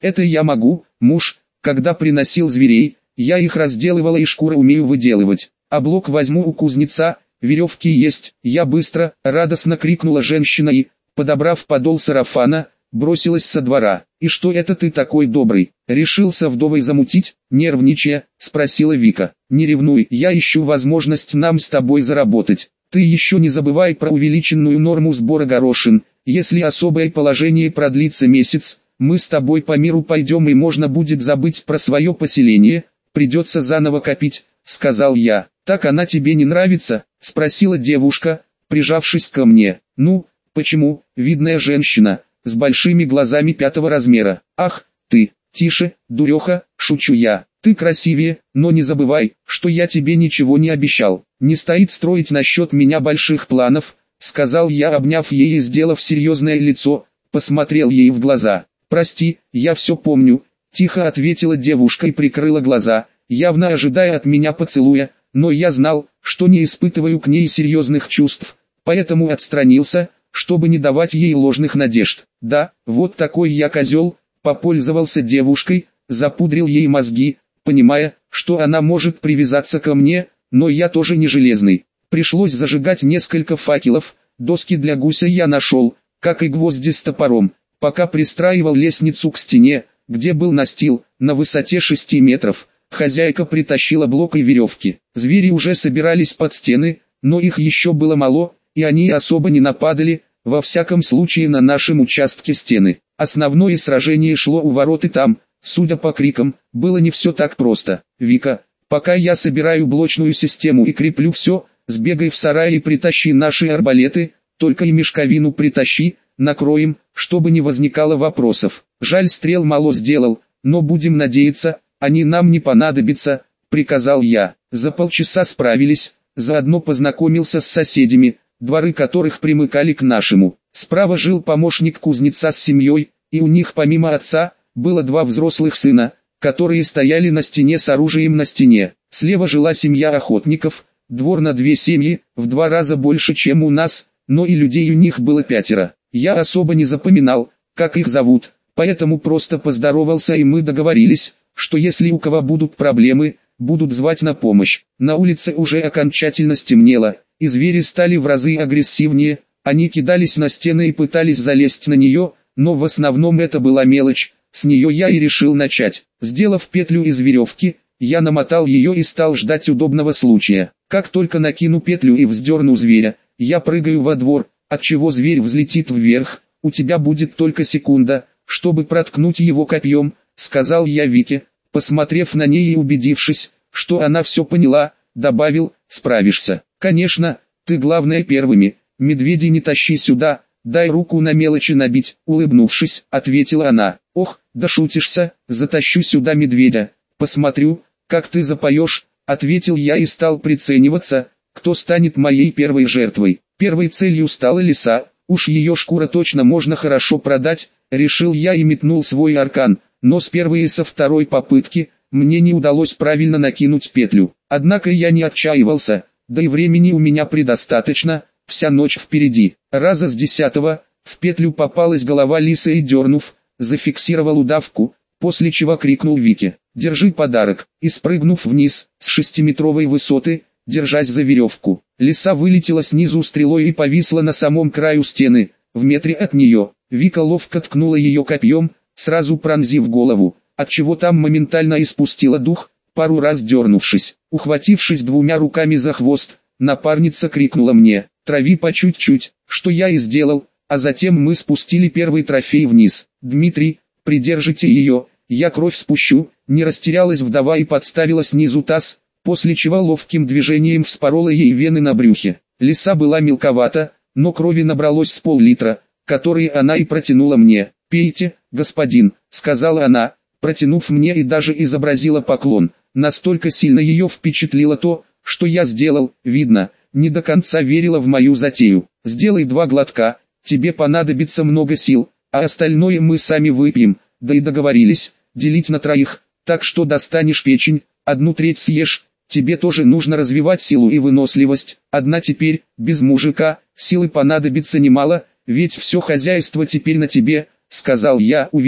Это я могу, муж, когда приносил зверей, я их разделывала и шкуры умею выделывать. А блок возьму у кузнеца, веревки есть, я быстро, радостно крикнула женщина и, подобрав подол сарафана, бросилась со двора. «И что это ты такой добрый? Решился вдовой замутить?» Нервничая, спросила Вика. «Не ревнуй, я ищу возможность нам с тобой заработать. Ты еще не забывай про увеличенную норму сбора горошин. Если особое положение продлится месяц, мы с тобой по миру пойдем и можно будет забыть про свое поселение, придется заново копить», — сказал я. «Так она тебе не нравится?» — спросила девушка, прижавшись ко мне. «Ну, почему, видная женщина, с большими глазами 5-го размера. Ах, ты, тише, дуреха, шучу я. Ты красивее, но не забывай, что я тебе ничего не обещал. Не стоит строить насчет меня больших планов», — сказал я, обняв ей и сделав серьезное лицо, посмотрел ей в глаза. «Прости, я все помню», — тихо ответила девушка и прикрыла глаза, явно ожидая от меня поцелуя, но я знал, что не испытываю к ней серьезных чувств, поэтому отстранился, чтобы не давать ей ложных надежд. «Да, вот такой я козел», — попользовался девушкой, запудрил ей мозги, понимая, что она может привязаться ко мне, но я тоже не железный. Пришлось зажигать несколько факелов, доски для гуся я нашел, как и гвозди с топором, пока пристраивал лестницу к стене, где был настил, на высоте 6 метров. Хозяйка притащила блок и веревки. Звери уже собирались под стены, но их еще было мало, и они особо не нападали, во всяком случае на нашем участке стены. Основное сражение шло у ворот и там, судя по крикам, было не все так просто. «Вика, пока я собираю блочную систему и креплю все, сбегай в сарай и притащи наши арбалеты, только и мешковину притащи, накроем, чтобы не возникало вопросов. Жаль, стрел мало сделал, но будем надеяться, они нам не понадобятся», — приказал я. За полчаса справились, заодно познакомился с соседями, дворы которых примыкали к нашему. Справа жил помощник кузнеца с семьей, и у них помимо отца, было 2 взрослых сына, которые стояли на стене с оружием на стене. Слева жила семья охотников, двор на 2 семьи, в 2 раза больше, чем у нас, но и людей у них было 5. Я особо не запоминал, как их зовут, поэтому просто поздоровался, и мы договорились, что если у кого будут проблемы, будут звать на помощь. На улице уже окончательно стемнело, и звери стали в разы агрессивнее, они кидались на стены и пытались залезть на нее, но в основном это была мелочь, с нее я и решил начать. Сделав петлю из веревки, я намотал ее и стал ждать удобного случая. Как только накину петлю и вздерну зверя, я прыгаю во двор, отчего зверь взлетит вверх, у тебя будет только секунда, чтобы проткнуть его копьем, сказал я Вике, посмотрев на ней и убедившись, что она все поняла, добавил: справишься. Конечно, ты главное первыми, медведи не тащи сюда, дай руку на мелочи набить, улыбнувшись, ответила она. Ох, да шутишься, затащу сюда медведя, посмотрю, как ты запоешь, ответил я и стал прицениваться, кто станет моей первой жертвой. Первой целью стала лиса, уж ее шкура точно можно хорошо продать, решил я и метнул свой аркан, но с первой и со второй попытки мне не удалось правильно накинуть петлю. Однако я не отчаивался, да и времени у меня предостаточно, вся ночь впереди. Раза с 10-го в петлю попалась голова лисы и, дернув, зафиксировал удавку, после чего крикнул Вике: «Держи подарок», и спрыгнув вниз, с 6-метровой высоты, держась за веревку, лиса вылетела снизу стрелой и повисла на самом краю стены, в метре от нее. Вика ловко ткнула ее копьем, сразу пронзив голову, отчего там моментально испустила дух, пару раз дернувшись. Ухватившись 2 руками за хвост, напарница крикнула мне: «Трави по чуть-чуть», что я и сделал, а затем мы спустили первый трофей вниз. «Дмитрий, придержите ее, я кровь спущу», не растерялась вдова и подставила снизу таз, после чего ловким движением вспорола ей вены на брюхе. Лиса была мелковата, но крови набралось с пол-литра, которые она и протянула мне. «Пейте, господин», — сказала она, протянув мне, и даже изобразила поклон. Настолько сильно ее впечатлило то, что я сделал, видно, не до конца верила в мою затею. «Сделай 2 глотка, тебе понадобится много сил, а остальное мы сами выпьем», да и договорились, делить на 3, так что достанешь печень, 1/3 съешь, тебе тоже нужно развивать силу и выносливость, одна теперь, без мужика, силы понадобится немало, ведь все хозяйство теперь на тебе, сказал я, увидев,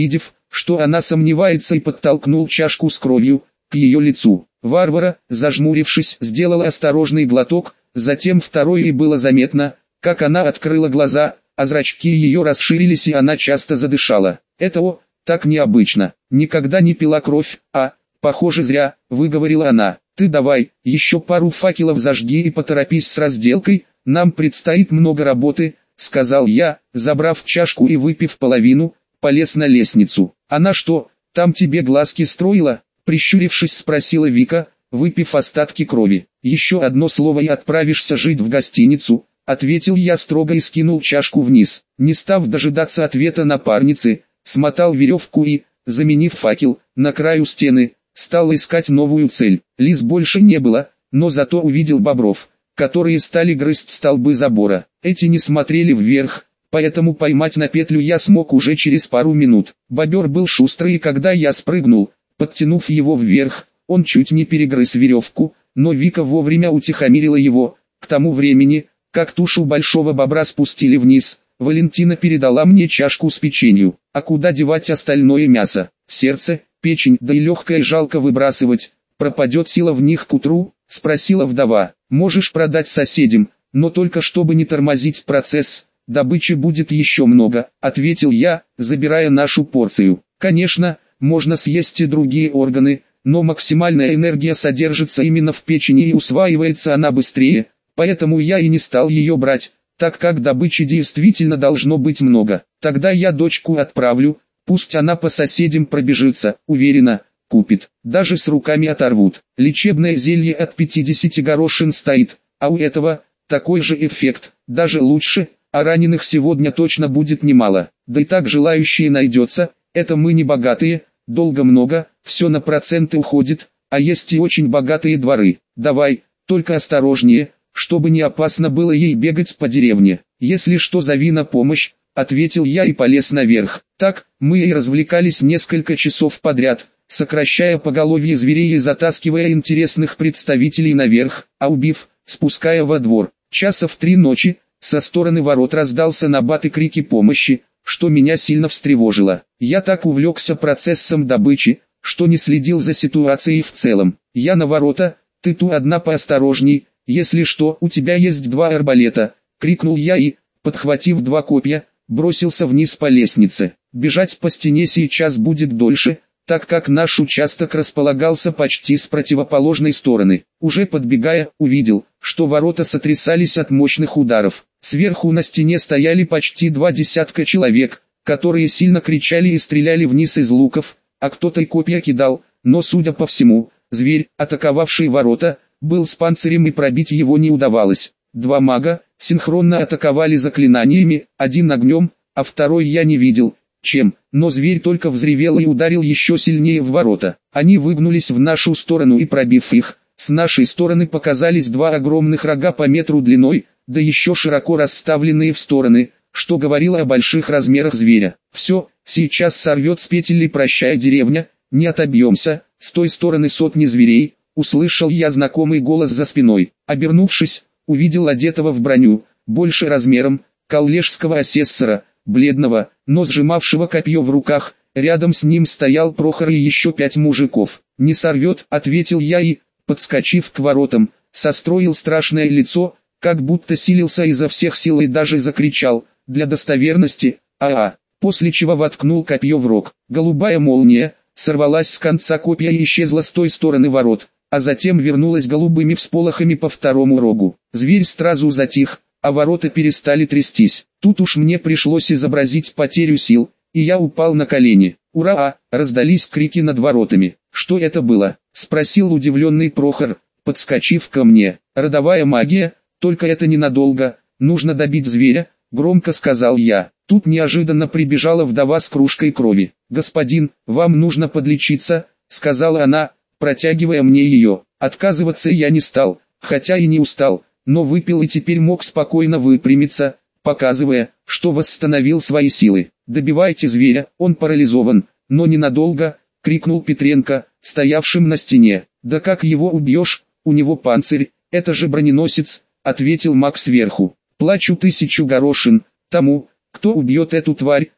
что она сомневается, и подтолкнул чашку с кровью к ее лицу. Варвара, зажмурившись, сделала осторожный глоток, затем второй, и было заметно, как она открыла глаза, а зрачки ее расширились, и она часто задышала. «Это так необычно. Никогда не пила кровь, похоже, зря», — выговорила она. «Ты давай, еще пару факелов зажги и поторопись с разделкой, нам предстоит много работы», — сказал я, забрав чашку и выпив половину, полез на лестницу. «Она что, там тебе глазки строила?» — прищурившись, спросила Вика, выпив остатки крови. «Еще одно слово и отправишься жить в гостиницу», — ответил я строго и скинул чашку вниз. Не став дожидаться ответа напарницы, смотал веревку и, заменив факел, на краю стены, стал искать новую цель. Лис больше не было, но зато увидел бобров, которые стали грызть столбы забора. Эти не смотрели вверх, поэтому поймать на петлю я смог уже через пару минут. Бобер был шустрый, и когда я спрыгнул, подтянув его вверх, он чуть не перегрыз веревку, но Вика вовремя утихомирила его. К тому времени, как тушу большого бобра спустили вниз, Валентина передала мне чашку с печенью. А куда девать остальное мясо? Сердце, печень, да и легкое жалко выбрасывать. Пропадет сила в них к утру? Спросила вдова. Можешь продать соседям, но только чтобы не тормозить процесс. Добычи будет еще много, ответил я, забирая нашу порцию. Конечно, можно съесть и другие органы, но максимальная энергия содержится именно в печени и усваивается она быстрее, поэтому я и не стал ее брать, так как добычи действительно должно быть много. Тогда я дочку отправлю, пусть она по соседям пробежится, уверена, купит. Даже с руками оторвут. Лечебное зелье от 50 горошин стоит, а у этого такой же эффект, даже лучше, а раненых сегодня точно будет немало. Да и так желающие найдется, это мы не богатые, долго много, все на проценты уходит, а есть и очень богатые дворы. Давай, только осторожнее, чтобы не опасно было ей бегать по деревне. Если что, зови на помощь, ответил я и полез наверх. Так, мы и развлекались несколько часов подряд, сокращая поголовье зверей и затаскивая интересных представителей наверх, а убив, спуская во двор. Часа в 3 ночи, со стороны ворот раздался набат и крики помощи, что меня сильно встревожило. Я так увлекся процессом добычи, что не следил за ситуацией в целом. Я на ворота, ты тут одна поосторожней, если что, у тебя есть 2 арбалета, крикнул я и, подхватив 2 копья, бросился вниз по лестнице. Бежать по стене сейчас будет дольше, так как наш участок располагался почти с противоположной стороны. Уже подбегая, увидел, что ворота сотрясались от мощных ударов. Сверху на стене стояли почти 2 десятка человек, которые сильно кричали и стреляли вниз из луков, а кто-то и копья кидал, но, судя по всему, зверь, атаковавший ворота, был с панцирем и пробить его не удавалось. 2 мага синхронно атаковали заклинаниями, один огнем, а второй я не видел, чем, но зверь только взревел и ударил еще сильнее в ворота. Они выгнулись в нашу сторону и, пробив их, с нашей стороны показались 2 огромных рога по метру длиной, да еще широко расставленные в стороны, что говорило о больших размерах зверя. Все, сейчас сорвет с петель и прощай деревня, не отобьемся. С той стороны сотни зверей, услышал я знакомый голос за спиной. Обернувшись, увидел одетого в броню, больше размером, коллежского асессора, бледного, но сжимавшего копье в руках. Рядом с ним стоял Прохор и еще 5 мужиков. «Не сорвет», — ответил я и, подскочив к воротам, состроил страшное лицо, как будто силился изо всех сил и даже закричал, для достоверности, после чего воткнул копье в рог. Голубая молния сорвалась с конца копья и исчезла с той стороны ворот, а затем вернулась голубыми всполохами по второму рогу. Зверь сразу затих, а ворота перестали трястись. Тут уж мне пришлось изобразить потерю сил, и я упал на колени. «Ура!» — раздались крики над воротами. «Что это было?» — спросил удивленный Прохор, подскочив ко мне. «Родовая магия, только это ненадолго, нужно добить зверя», — громко сказал я. Тут неожиданно прибежала вдова с кружкой крови. «Господин, вам нужно подлечиться», — сказала она, протягивая мне ее. Отказываться я не стал, хотя и не устал, но выпил и теперь мог спокойно выпрямиться, показывая, что восстановил свои силы. «Добивайте зверя, он парализован, но ненадолго», — крикнул Петренко, стоявшим на стене. «Да как его убьешь, у него панцирь, это же броненосец», — ответил маг сверху. «Плачу 1000 горошин тому, кто убьет эту тварь»,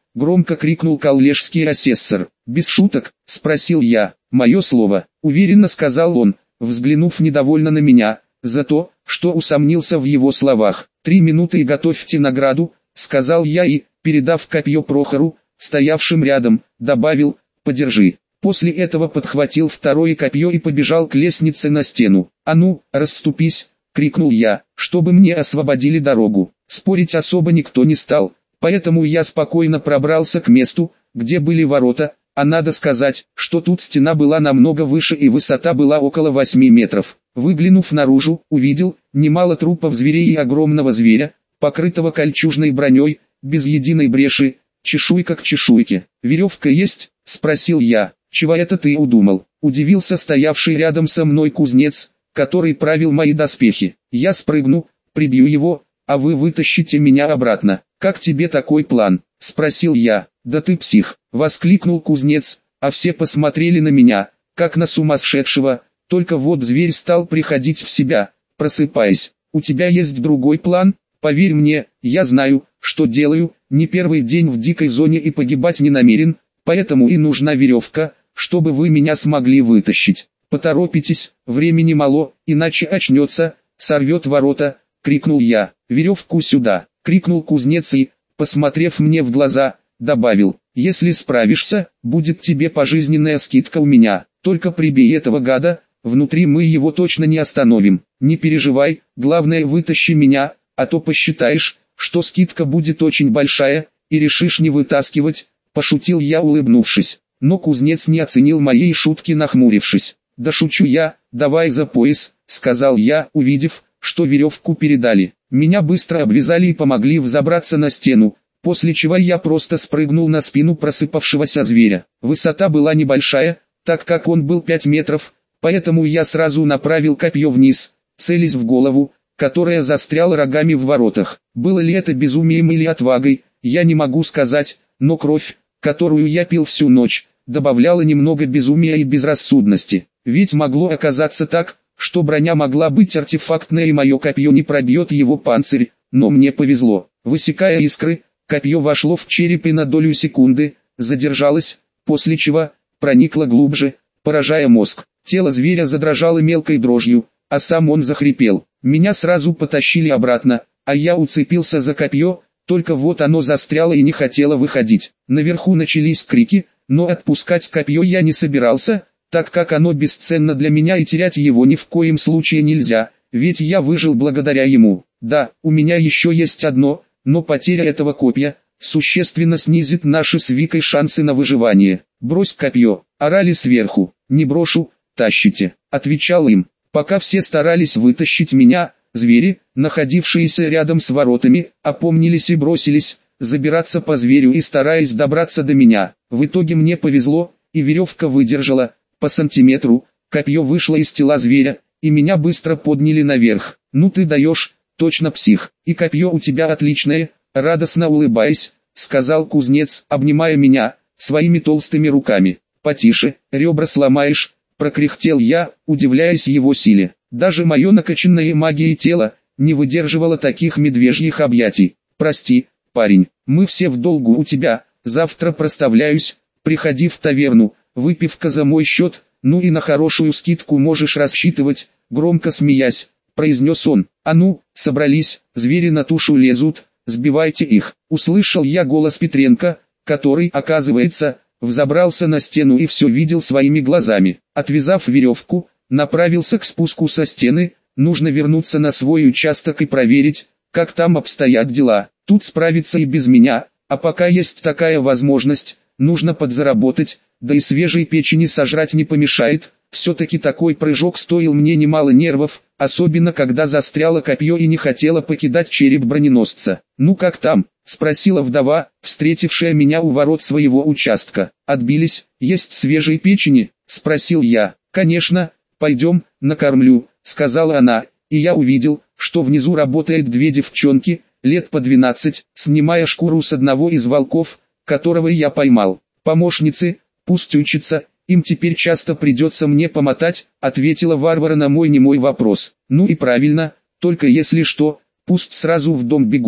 громко крикнул коллежский асессор. «Без шуток?» – спросил я. «Мое слово», – уверенно сказал он, взглянув недовольно на меня, за то, что усомнился в его словах. 3 минуты и готовьте награду», – сказал я и, передав копье Прохору, стоявшим рядом, добавил: «Подержи». После этого подхватил второе копье и побежал к лестнице на стену. «А ну, расступись!» — крикнул я, чтобы мне освободили дорогу. Спорить особо никто не стал, поэтому я спокойно пробрался к месту, где были ворота, а надо сказать, что тут стена была намного выше и высота была около 8 метров. Выглянув наружу, увидел немало трупов зверей и огромного зверя, покрытого кольчужной броней, без единой бреши, чешуйка к чешуйке. «Веревка есть?» — спросил я. «Чего это ты удумал?» — удивился стоявший рядом со мной кузнец, который правил мои доспехи. «Я спрыгну, прибью его, а вы вытащите меня обратно. Как тебе такой план?» — спросил я. «Да ты псих!» — воскликнул кузнец, а все посмотрели на меня, как на сумасшедшего, только вот зверь стал приходить в себя, просыпаясь. «У тебя есть другой план? Поверь мне, я знаю, что делаю, не первый день в дикой зоне и погибать не намерен, поэтому и нужна веревка, чтобы вы меня смогли вытащить. Поторопитесь, времени мало, иначе очнется, сорвет ворота», — крикнул я. «Веревку сюда», — крикнул кузнец и, посмотрев мне в глаза, добавил: «Если справишься, будет тебе пожизненная скидка у меня, только прибей этого гада, внутри мы его точно не остановим. Не переживай, главное вытащи меня, а то посчитаешь, что скидка будет очень большая, и решишь не вытаскивать», — пошутил я, улыбнувшись. Но кузнец не оценил моей шутки, нахмурившись. «Да шучу я, давай за пояс», — сказал я, увидев, что веревку передали. Меня быстро обвязали и помогли взобраться на стену, после чего я просто спрыгнул на спину просыпавшегося зверя. Высота была небольшая, так как он был 5 метров, поэтому я сразу направил копье вниз, целясь в голову, которая застряла рогами в воротах. Было ли это безумием или отвагой, я не могу сказать, но кровь, которую я пил всю ночь, добавляла немного безумия и безрассудности. Ведь могло оказаться так, что броня могла быть артефактная и мое копье не пробьет его панцирь, но мне повезло. Высекая искры, копье вошло в череп и на долю секунды задержалось, после чего проникло глубже, поражая мозг. Тело зверя задрожало мелкой дрожью, а сам он захрипел. Меня сразу потащили обратно, а я уцепился за копье, только вот оно застряло и не хотело выходить. Наверху начались крики, но отпускать копье я не собирался, так как оно бесценно для меня и терять его ни в коем случае нельзя, ведь я выжил благодаря ему. Да, у меня еще есть одно, но потеря этого копья существенно снизит наши с Викой шансы на выживание. «Брось копье», — орали сверху. «Не брошу, тащите», — отвечал им. Пока все старались вытащить меня, звери, находившиеся рядом с воротами, опомнились и бросились забираться по зверю и стараясь добраться до меня. В итоге мне повезло, и веревка выдержала. По сантиметру, копье вышло из тела зверя, и меня быстро подняли наверх. «Ну ты даешь, точно псих, и копье у тебя отличное», радостно улыбаясь, сказал кузнец, обнимая меня своими толстыми руками. «Потише, ребра сломаешь», прокряхтел я, удивляясь его силе. Даже мое накачанное магией тело не выдерживало таких медвежьих объятий. «Прости, парень, мы все в долгу у тебя, завтра проставляюсь, приходи в таверну, выпивка за мой счет, ну и на хорошую скидку можешь рассчитывать», громко смеясь, произнес он. «А ну, собрались, звери на тушу лезут, сбивайте их», услышал я голос Петренко, который, оказывается, взобрался на стену и все видел своими глазами. Отвязав веревку, направился к спуску со стены, нужно вернуться на свой участок и проверить, как там обстоят дела. Тут справиться и без меня, а пока есть такая возможность, нужно подзаработать, да и свежей печени сожрать не помешает. Все-таки такой прыжок стоил мне немало нервов, особенно когда застряло копье и не хотела покидать череп броненосца. «Ну как там?» — спросила вдова, встретившая меня у ворот своего участка. «Отбились, есть свежей печени?» — спросил я. «Конечно, пойдем, накормлю», — сказала она, и я увидел, что внизу работает 2 девчонки, лет по 12, снимая шкуру с одного из волков, которого я поймал. «Помощницы, пусть учатся, им теперь часто придется мне помотать», ответила Варвара на мой немой вопрос. «Ну и правильно, только если что, пусть сразу в дом бегут»,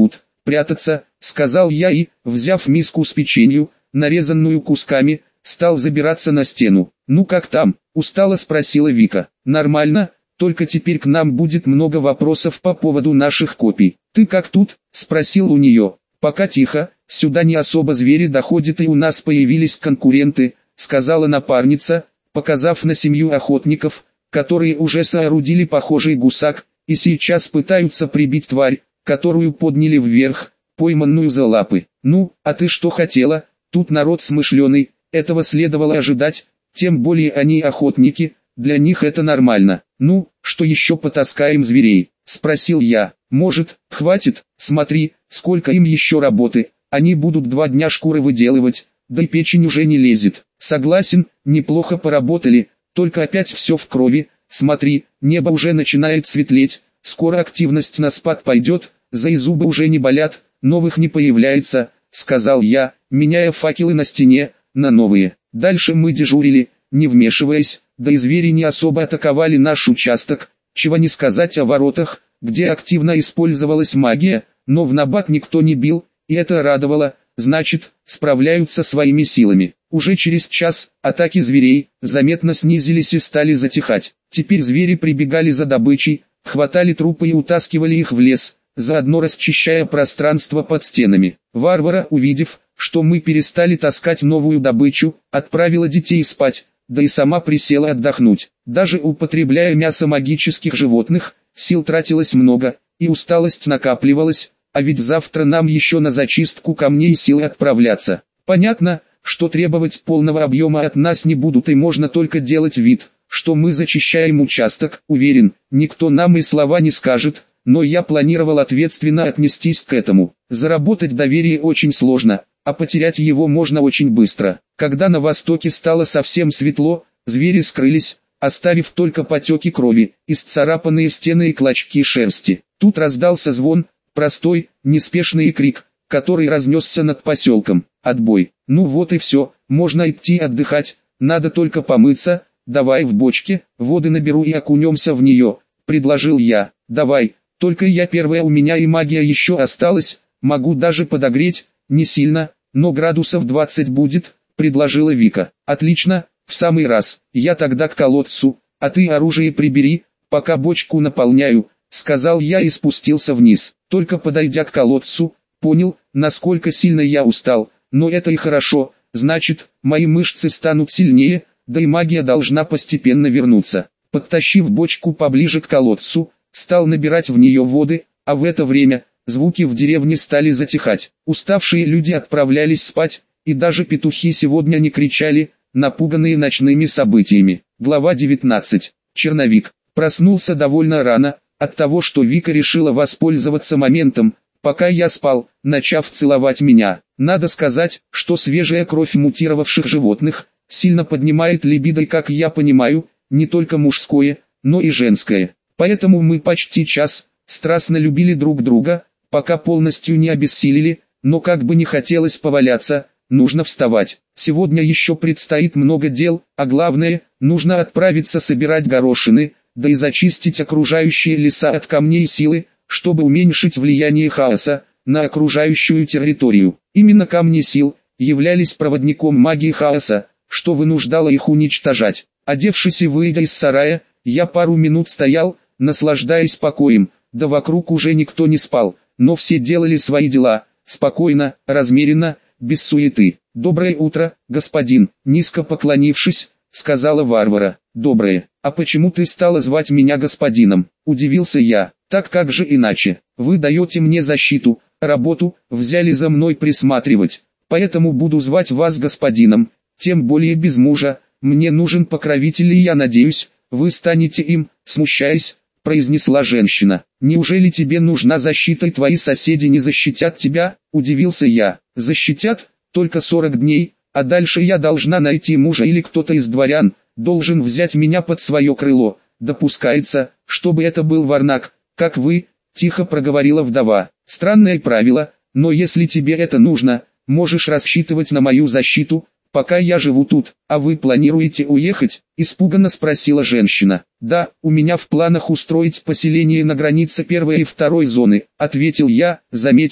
прятаться, сказал я и, взяв миску с печенью, нарезанную кусками, стал забираться на стену. «Ну как там?» – устало спросила Вика. «Нормально, только теперь к нам будет много вопросов по поводу наших копий». «Ты как тут?» – спросил у нее. «Пока тихо, сюда не особо звери доходят и у нас появились конкуренты», – сказала напарница, показав на семью охотников, которые уже соорудили похожий гусак, и сейчас пытаются прибить тварь, которую подняли вверх, пойманную за лапы. «Ну, а ты что хотела? Тут народ смышленый, этого следовало ожидать, тем более они охотники, для них это нормально». «Ну, что еще потаскаем зверей?» – спросил я. «Может, хватит? Смотри, сколько им еще работы, они будут 2 дня шкуры выделывать, да и печень уже не лезет». «Согласен, неплохо поработали, только опять все в крови. Смотри, небо уже начинает светлеть, скоро активность на спад пойдет, зубы уже не болят, новых не появляется», — сказал я, меняя факелы на стене на новые. Дальше мы дежурили, не вмешиваясь, да и звери не особо атаковали наш участок, чего не сказать о воротах, где активно использовалась магия, но в набат никто не бил, и это радовало, значит, справляются своими силами. Уже через час атаки зверей заметно снизились и стали затихать. Теперь звери прибегали за добычей, хватали трупы и утаскивали их в лес, заодно расчищая пространство под стенами. Варвара, увидев, что мы перестали таскать новую добычу, отправила детей спать, да и сама присела отдохнуть. Даже употребляя мясо магических животных, сил тратилось много, и усталость накапливалась, а ведь завтра нам еще на зачистку камней силы отправляться. Понятно, что требовать полного объема от нас не будут и можно только делать вид, что мы зачищаем участок. Уверен, никто нам и слова не скажет, но я планировал ответственно отнестись к этому. Заработать доверие очень сложно, а потерять его можно очень быстро. Когда на востоке стало совсем светло, звери скрылись, оставив только потеки крови, исцарапанные стены и клочки шерсти. Тут раздался звон, простой, неспешный крик, который разнесся над поселком. Отбой. Ну вот и все, можно идти отдыхать, надо только помыться, давай в бочке, воды наберу и окунемся в нее, предложил я. Давай, только я первая, у меня и магия еще осталась, могу даже подогреть, не сильно, но градусов 20 будет, предложила Вика. Отлично, в самый раз, я тогда к колодцу, а ты оружие прибери, пока бочку наполняю, сказал я и спустился вниз. Только подойдя к колодцу, понял, насколько сильно я устал, но это и хорошо, значит, мои мышцы станут сильнее, да и магия должна постепенно вернуться. Подтащив бочку поближе к колодцу, стал набирать в нее воды, а в это время звуки в деревне стали затихать. Уставшие люди отправлялись спать, и даже петухи сегодня не кричали, напуганные ночными событиями. Глава 19. Черновик. Проснулся довольно рано, от того, что Вика решила воспользоваться моментом, пока я спал, начав целовать меня. Надо сказать, что свежая кровь мутировавших животных сильно поднимает либидо, и, как я понимаю, не только мужское, но и женское. Поэтому мы почти час страстно любили друг друга, пока полностью не обессилели, но как бы не хотелось поваляться, нужно вставать. Сегодня еще предстоит много дел, а главное, нужно отправиться собирать горошины, да и зачистить окружающие леса от камней силы, чтобы уменьшить влияние хаоса на окружающую территорию. Именно камни сил являлись проводником магии хаоса, что вынуждало их уничтожать. Одевшись и выйдя из сарая, я пару минут стоял, наслаждаясь покоем, да вокруг уже никто не спал, но все делали свои дела, спокойно, размеренно, без суеты. «Доброе утро, господин», низко поклонившись, сказала Варвара. «Доброе. А почему ты стала звать меня господином?» Удивился я. «Так как же иначе? Вы даете мне защиту, работу, взяли за мной присматривать, поэтому буду звать вас господином, тем более без мужа, мне нужен покровитель и я надеюсь, вы станете им», смущаясь, произнесла женщина. «Неужели тебе нужна защита и твои соседи не защитят тебя?» Удивился я. «Защитят, только 40 дней, а дальше я должна найти мужа или кто-то из дворян должен взять меня под свое крыло. Допускается, чтобы это был варнак, как вы», тихо проговорила вдова. «Странное правило, но если тебе это нужно, можешь рассчитывать на мою защиту, пока я живу тут. А вы планируете уехать?» Испуганно спросила женщина. «Да, у меня в планах устроить поселение на границе первой и второй зоны», ответил я, заметив,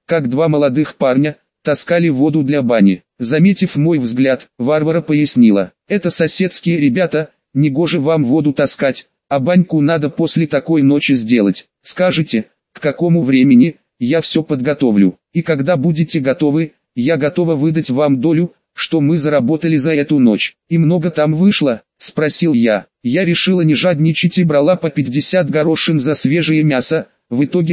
как два молодых парня таскали воду для бани. Заметив мой взгляд, Варвара пояснила: «Это соседские ребята, негоже вам воду таскать, а баньку надо после такой ночи сделать. Скажите, к какому времени, я все подготовлю, и когда будете готовы, я готова выдать вам долю, что мы заработали за эту ночь». «И много там вышло?» – спросил я. Я решила не жадничать и брала по 50 горошин за свежее мясо, в итоге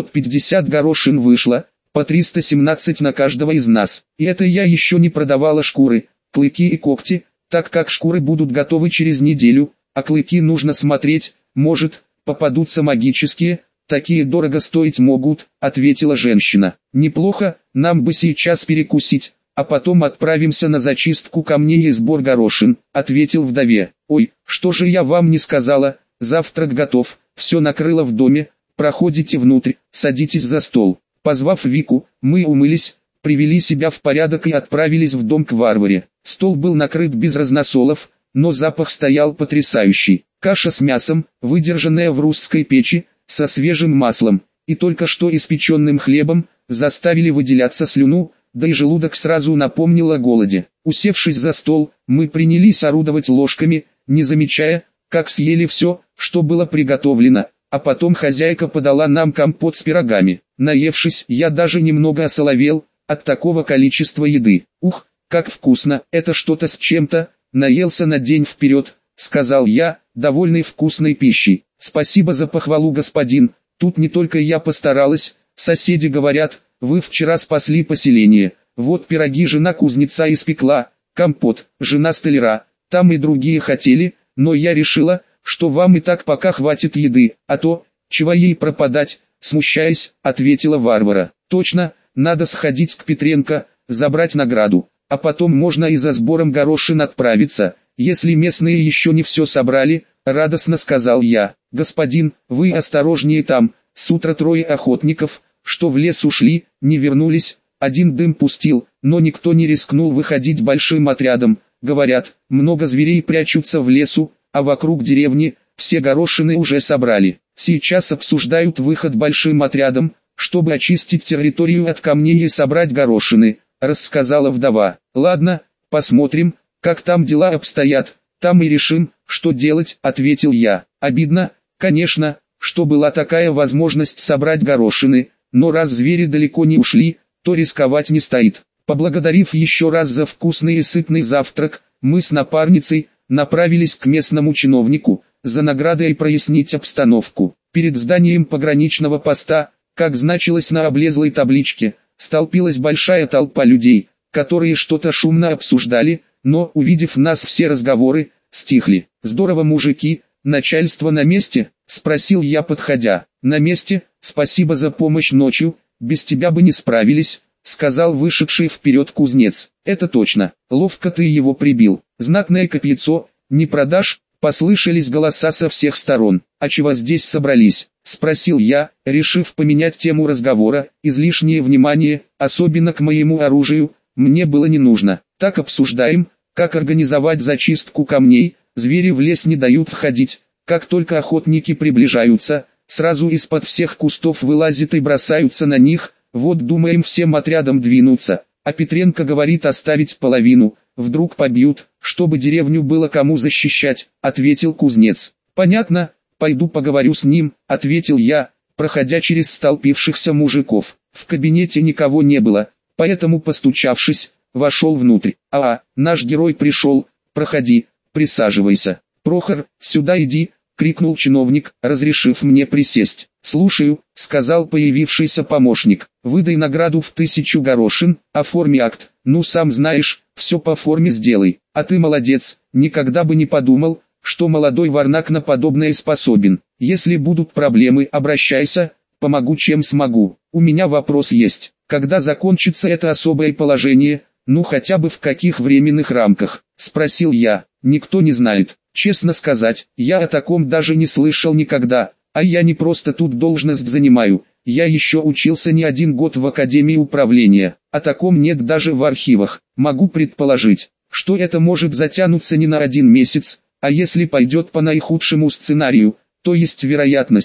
950 горошин вышло, по 317 на каждого из нас. И это я еще не продавала шкуры, клыки и когти, так как шкуры будут готовы через неделю, а клыки нужно смотреть, может, попадутся магические, такие дорого стоить могут, ответила женщина. «Неплохо, нам бы сейчас перекусить, а потом отправимся на зачистку камней и сбор горошин», ответил вдове. «Ой, что же я вам не сказала, завтрак готов, все накрыло в доме, проходите внутрь, садитесь за стол». Позвав Вику, мы умылись, привели себя в порядок и отправились в дом к Варваре. Стол был накрыт без разносолов, но запах стоял потрясающий. Каша с мясом, выдержанная в русской печи, со свежим маслом и только что испеченным хлебом, заставили выделяться слюну, да и желудок сразу напомнил о голоде. Усевшись за стол, мы принялись орудовать ложками, не замечая, как съели все, что было приготовлено, а потом хозяйка подала нам компот с пирогами. Наевшись, я даже немного осоловел от такого количества еды. «Ух, как вкусно, это что-то с чем-то, наелся на день вперед», — сказал я, довольный вкусной пищей. «Спасибо за похвалу, господин, тут не только я постаралась, соседи говорят, вы вчера спасли поселение, вот пироги жена кузнеца испекла, компот, жена столяра, там и другие хотели, но я решила, что вам и так пока хватит еды, а то, чего ей пропадать», смущаясь, ответила Варвара. «Точно, надо сходить к Петренко, забрать награду, а потом можно и за сбором горошин отправиться, если местные еще не все собрали», радостно сказал я. «Господин, вы осторожнее там, с утра 3 охотников, что в лес ушли, не вернулись, один дым пустил, но никто не рискнул выходить большим отрядом, говорят, много зверей прячутся в лесу, а вокруг деревни, все горошины уже собрали. Сейчас обсуждают выход большим отрядом, чтобы очистить территорию от камней и собрать горошины», рассказала вдова. «Ладно, посмотрим, как там дела обстоят, там и решим, что делать», ответил я. Обидно, конечно, что была такая возможность собрать горошины, но раз звери далеко не ушли, то рисковать не стоит. Поблагодарив еще раз за вкусный и сытный завтрак, мы с напарницей направились к местному чиновнику, за наградой прояснить обстановку. Перед зданием пограничного поста, как значилось на облезлой табличке, столпилась большая толпа людей, которые что-то шумно обсуждали, но, увидев нас, все разговоры стихли. «Здорово, мужики, начальство на месте?» – спросил я, подходя. «На месте, спасибо за помощь ночью, без тебя бы не справились», – сказал вышедший вперед кузнец. «Это точно, ловко ты его прибил, знатное копьецо, не продашь?» Послышались голоса со всех сторон. «А чего здесь собрались?» – спросил я, решив поменять тему разговора. Излишнее внимание, особенно к моему оружию, мне было не нужно. «Так обсуждаем, как организовать зачистку камней, звери в лес не дают входить. Как только охотники приближаются, сразу из-под всех кустов вылазят и бросаются на них, вот думаем всем отрядом двинуться. А Петренко говорит оставить половину, вдруг побьют, чтобы деревню было кому защищать», ответил кузнец. «Понятно, пойду поговорю с ним», ответил я, проходя через столпившихся мужиков. В кабинете никого не было, поэтому, постучавшись, вошел внутрь. Наш герой пришел, проходи, присаживайся». «Прохор, сюда иди», крикнул чиновник, разрешив мне присесть. «Слушаю», сказал появившийся помощник. «Выдай награду в 1000 горошин, оформи акт, ну сам знаешь, все по форме сделай. А ты молодец, никогда бы не подумал, что молодой варнак на подобное способен. Если будут проблемы, обращайся, помогу чем смогу. У меня вопрос есть, когда закончится это особое положение, ну хотя бы в каких временных рамках?» Спросил я. «Никто не знает. Честно сказать, я о таком даже не слышал никогда, а я не просто тут должность занимаю, я еще учился не 1 год в Академии управления, о таком нет даже в архивах. Могу предположить, что это может затянуться не на 1 месяц, а если пойдет по наихудшему сценарию, то есть вероятность,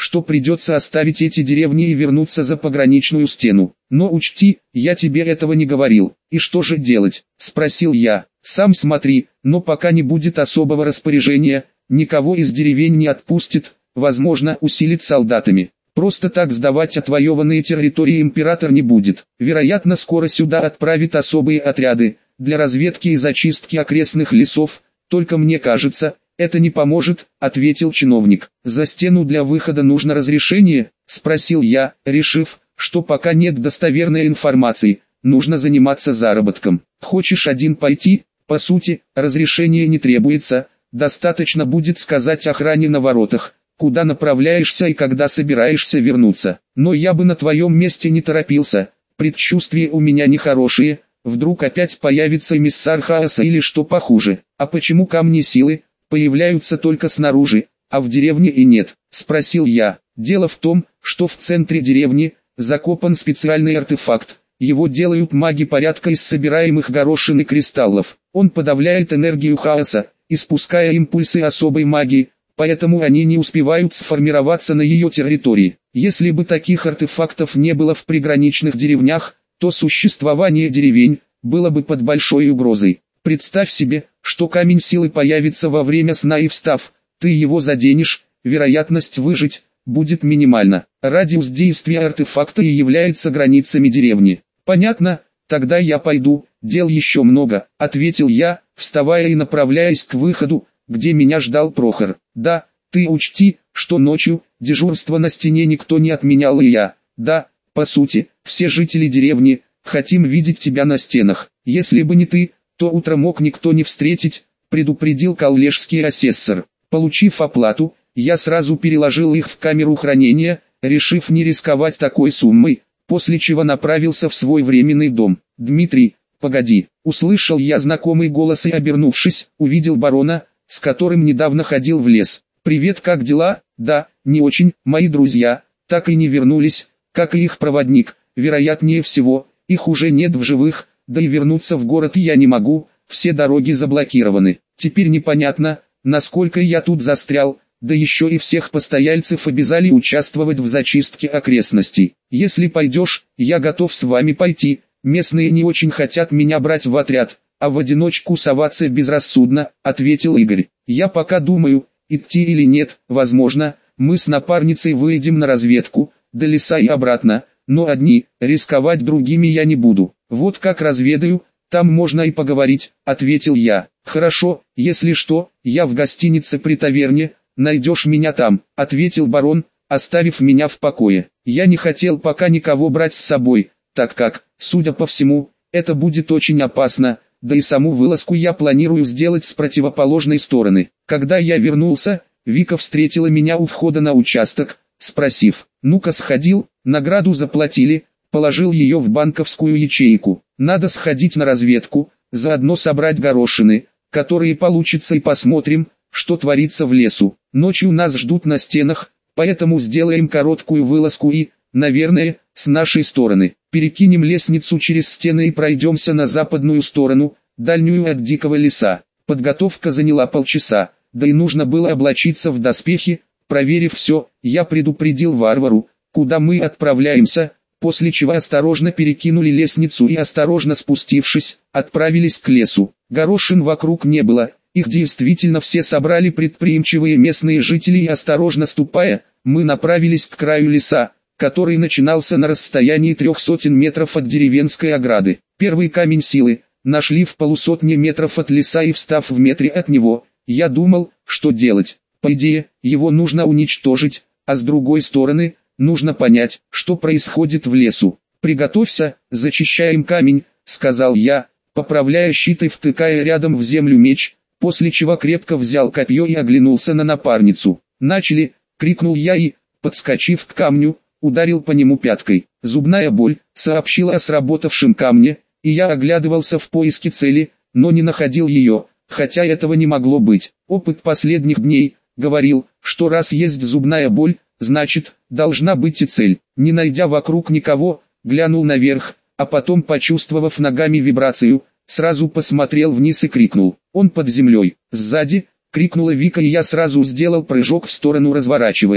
что придется оставить эти деревни и вернуться за пограничную стену. Но учти, я тебе этого не говорил. И что же делать? Спросил я. Сам смотри, но пока не будет особого распоряжения, никого из деревень не отпустит, возможно, усилит солдатами. Просто так сдавать отвоеванные территории император не будет. Вероятно, скоро сюда отправят особые отряды для разведки и зачистки окрестных лесов. Только мне кажется, это не поможет, ответил чиновник. За стену для выхода нужно разрешение? Спросил я, решив, что пока нет достоверной информации, нужно заниматься заработком. Хочешь один пойти? По сути, разрешение не требуется, достаточно будет сказать охране на воротах, куда направляешься и когда собираешься вернуться. Но я бы на твоем месте не торопился, предчувствия у меня нехорошие, вдруг опять появится эмиссар хаоса или что похуже. А почему камни силы появляются только снаружи, а в деревне и нет? Спросил я. Дело в том, что в центре деревни закопан специальный артефакт. Его делают маги порядка из собираемых горошин и кристаллов. Он подавляет энергию хаоса, испуская импульсы особой магии, поэтому они не успевают сформироваться на ее территории. Если бы таких артефактов не было в приграничных деревнях, то существование деревень было бы под большой угрозой. Представь себе, что камень силы появится во время сна и встав, ты его заденешь, вероятность выжить будет минимальна. Радиус действия артефакта и является границами деревни. Понятно, тогда я пойду, дел еще много, ответил я, вставая и направляясь к выходу, где меня ждал Прохор. Да, ты учти, что ночью дежурство на стене никто не отменял, и я, да, по сути, все жители деревни, хотим видеть тебя на стенах. Если бы не ты, то утром мог никто не встретить, предупредил коллежский асессор. Получив оплату, я сразу переложил их в камеру хранения, решив не рисковать такой суммой, после чего направился в свой временный дом. «Дмитрий, погоди!» Услышал я знакомый голос и, обернувшись, увидел барона, с которым недавно ходил в лес. «Привет, как дела?» «Да, не очень, мои друзья, так и не вернулись, как и их проводник, вероятнее всего, их уже нет в живых, да и вернуться в город я не могу, все дороги заблокированы. Теперь непонятно, насколько я тут застрял, да еще и всех постояльцев обязали участвовать в зачистке окрестностей. Если пойдешь, я готов с вами пойти, местные не очень хотят меня брать в отряд, а в одиночку соваться безрассудно», — ответил Игорь. «Я пока думаю, идти или нет, возможно, мы с напарницей выйдем на разведку, до леса и обратно, но одни, рисковать другими я не буду. Вот как разведаю, там можно и поговорить», — ответил я. «Хорошо, если что, я в гостинице при таверне, найдешь меня там», — ответил барон, оставив меня в покое. Я не хотел пока никого брать с собой, так как, судя по всему, это будет очень опасно, да и саму вылазку я планирую сделать с противоположной стороны. Когда я вернулся, Вика встретила меня у входа на участок, спросив: «Ну-ка сходил, награду заплатили?» Положил ее в банковскую ячейку. «Надо сходить на разведку, заодно собрать горошины, которые получится, и посмотрим, что творится в лесу. Ночью нас ждут на стенах, поэтому сделаем короткую вылазку и, наверное, с нашей стороны перекинем лестницу через стены и пройдемся на западную сторону, дальнюю от дикого леса». Подготовка заняла полчаса, да и нужно было облачиться в доспехи. Проверив все, я предупредил Варвару, куда мы отправляемся, после чего осторожно перекинули лестницу и, осторожно спустившись, отправились к лесу. Горошин вокруг не было, их действительно все собрали предприимчивые местные жители, и, осторожно ступая, мы направились к краю леса, который начинался на расстоянии 300 метров от деревенской ограды. Первый камень силы нашли в полусотне метров от леса, и, встав в метре от него, я думал, что делать. По идее, его нужно уничтожить, а с другой стороны, нужно понять, что происходит в лесу. «Приготовься, зачищаем камень», — сказал я, поправляя щит и втыкая рядом в землю меч, после чего крепко взял копье и оглянулся на напарницу. «Начали!» — крикнул я и, подскочив к камню, ударил по нему пяткой. Зубная боль сообщила о сработавшем камне, и я оглядывался в поиске цели, но не находил ее, хотя этого не могло быть. Опыт последних дней говорил, что раз есть зубная боль, значит, должна быть и цель. Не найдя вокруг никого, глянул наверх, а потом, почувствовав ногами вибрацию, сразу посмотрел вниз и крикнул: «Он под землей!» «Сзади!» — крикнула Вика, и я сразу сделал прыжок в сторону, разворачиваясь.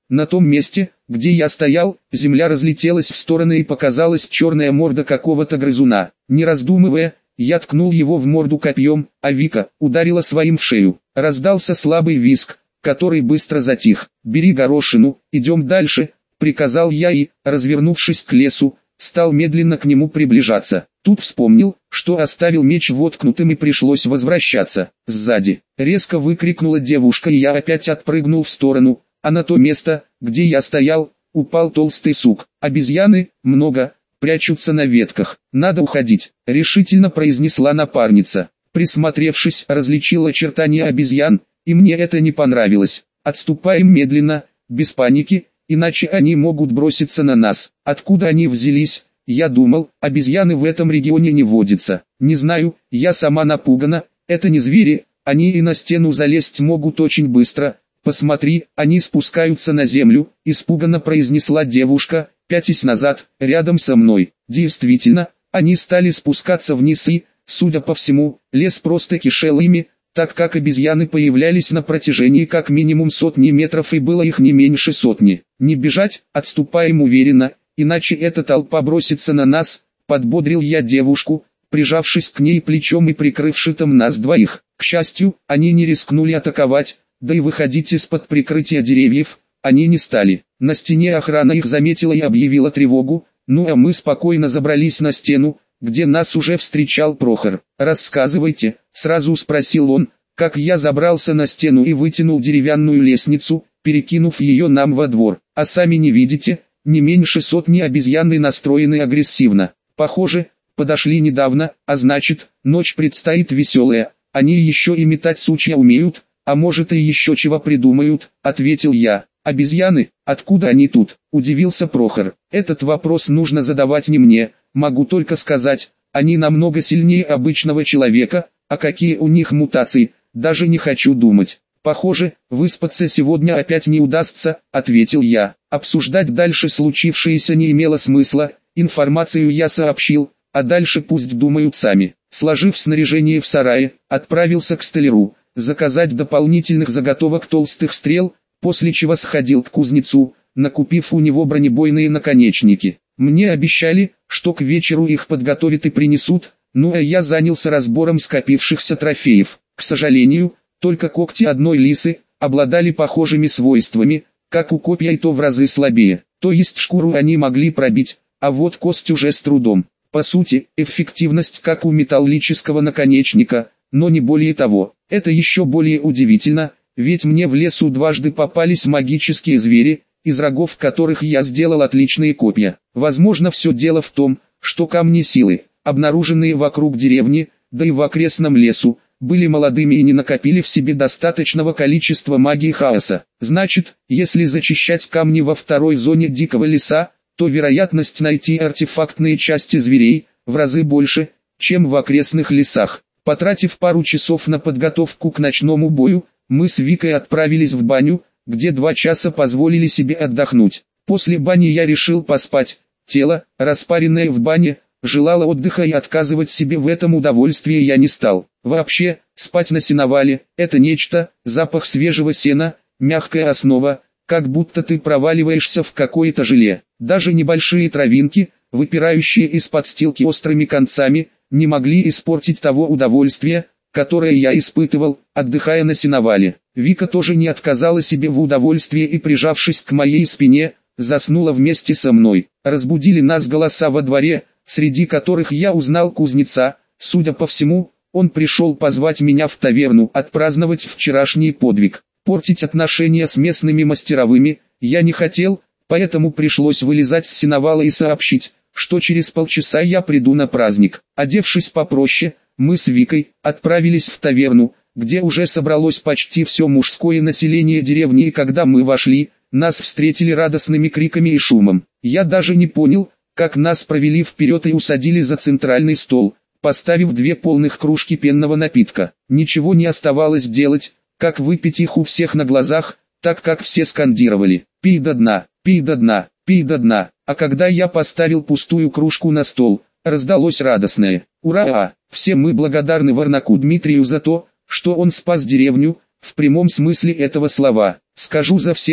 На том месте, где я стоял, земля разлетелась в стороны и показалась черная морда какого-то грызуна. Не раздумывая, я ткнул его в морду копьем, а Вика ударила своим в шею. Раздался слабый визг, который быстро затих. «Бери горошину, идем дальше», — приказал я и, развернувшись к лесу, стал медленно к нему приближаться. Тут вспомнил, что оставил меч воткнутым и пришлось возвращаться. Сзади резко выкрикнула девушка, и я опять отпрыгнул в сторону, а на то место, где я стоял, упал толстый сук. «Обезьяны, много, прячутся на ветках, надо уходить», — решительно произнесла напарница. Присмотревшись, различила очертания обезьян, и мне это не понравилось. «Отступаем медленно, без паники, иначе они могут броситься на нас». Откуда они взялись? Я думал, обезьяны в этом регионе не водятся. Не знаю, я сама напугана, это не звери, они и на стену залезть могут очень быстро. «Посмотри, они спускаются на землю», — испуганно произнесла девушка, пятясь назад, рядом со мной. Действительно, они стали спускаться вниз и, судя по всему, лес просто кишел ими, так как обезьяны появлялись на протяжении как минимум сотни метров и было их не меньше сотни. «Не бежать, отступаем уверенно, иначе эта толпа бросится на нас», — подбодрил я девушку, прижавшись к ней плечом и прикрывши там нас двоих. К счастью, они не рискнули атаковать, да и выходить из-под прикрытия деревьев они не стали. На стене охрана их заметила и объявила тревогу, ну а мы спокойно забрались на стену, где нас уже встречал Прохор. «Рассказывайте», — сразу спросил он, как я забрался на стену и вытянул деревянную лестницу, перекинув ее нам во двор. «А сами не видите, не меньше сотни обезьяны настроены агрессивно. Похоже, подошли недавно, а значит, ночь предстоит веселая, они еще и метать сучья умеют, а может и еще чего придумают», — ответил я. «Обезьяны, откуда они тут?» — удивился Прохор. «Этот вопрос нужно задавать не мне, могу только сказать, они намного сильнее обычного человека, а какие у них мутации, даже не хочу думать. Похоже, выспаться сегодня опять не удастся», — ответил я. Обсуждать дальше случившееся не имело смысла, информацию я сообщил, а дальше пусть думают сами. Сложив снаряжение в сарае, отправился к столяру, заказать дополнительных заготовок толстых стрел, после чего сходил к кузнецу, накупив у него бронебойные наконечники. Мне обещали, что к вечеру их подготовят и принесут, ну а я занялся разбором скопившихся трофеев. К сожалению, только когти одной лисы обладали похожими свойствами, как у копья, и то в разы слабее. То есть шкуру они могли пробить, а вот кость уже с трудом. По сути, эффективность как у металлического наконечника, но не более того. Это еще более удивительно, ведь мне в лесу дважды попались магические звери, из рогов которых я сделал отличные копья. Возможно, все дело в том, что камни силы, обнаруженные вокруг деревни, да и в окрестном лесу, были молодыми и не накопили в себе достаточного количества магии хаоса. Значит, если зачищать камни во второй зоне дикого леса, то вероятность найти артефактные части зверей в разы больше, чем в окрестных лесах. Потратив пару часов на подготовку к ночному бою, мы с Викой отправились в баню, где 2 часа позволили себе отдохнуть. После бани я решил поспать. Тело, распаренное в бане, желало отдыха, и отказывать себе в этом удовольствии я не стал. Вообще, спать на сеновале – это нечто, запах свежего сена, мягкая основа, как будто ты проваливаешься в какое-то желе. Даже небольшие травинки, выпирающие из подстилки острыми концами, не могли испортить того удовольствия, которое я испытывал, отдыхая на сеновале. Вика тоже не отказала себе в удовольствии и, прижавшись к моей спине, заснула вместе со мной. Разбудили нас голоса во дворе, среди которых я узнал кузнеца. Судя по всему, он пришел позвать меня в таверну, отпраздновать вчерашний подвиг. Портить отношения с местными мастеровыми я не хотел, поэтому пришлось вылезать с сеновала и сообщить, что через полчаса я приду на праздник. Одевшись попроще, мы с Викой отправились в таверну, где уже собралось почти все мужское население деревни, и когда мы вошли, нас встретили радостными криками и шумом. Я даже не понял, как нас провели вперед и усадили за центральный стол, поставив 2 полных кружки пенного напитка. Ничего не оставалось делать, как выпить их у всех на глазах, так как все скандировали: «Пей до дна, пей до дна, пей до дна». А когда я поставил пустую кружку на стол, раздалось радостное «Ура!». Все мы благодарны Варнаку Дмитрию за то, что он спас деревню, в прямом смысле этого слова. Скажу за всех,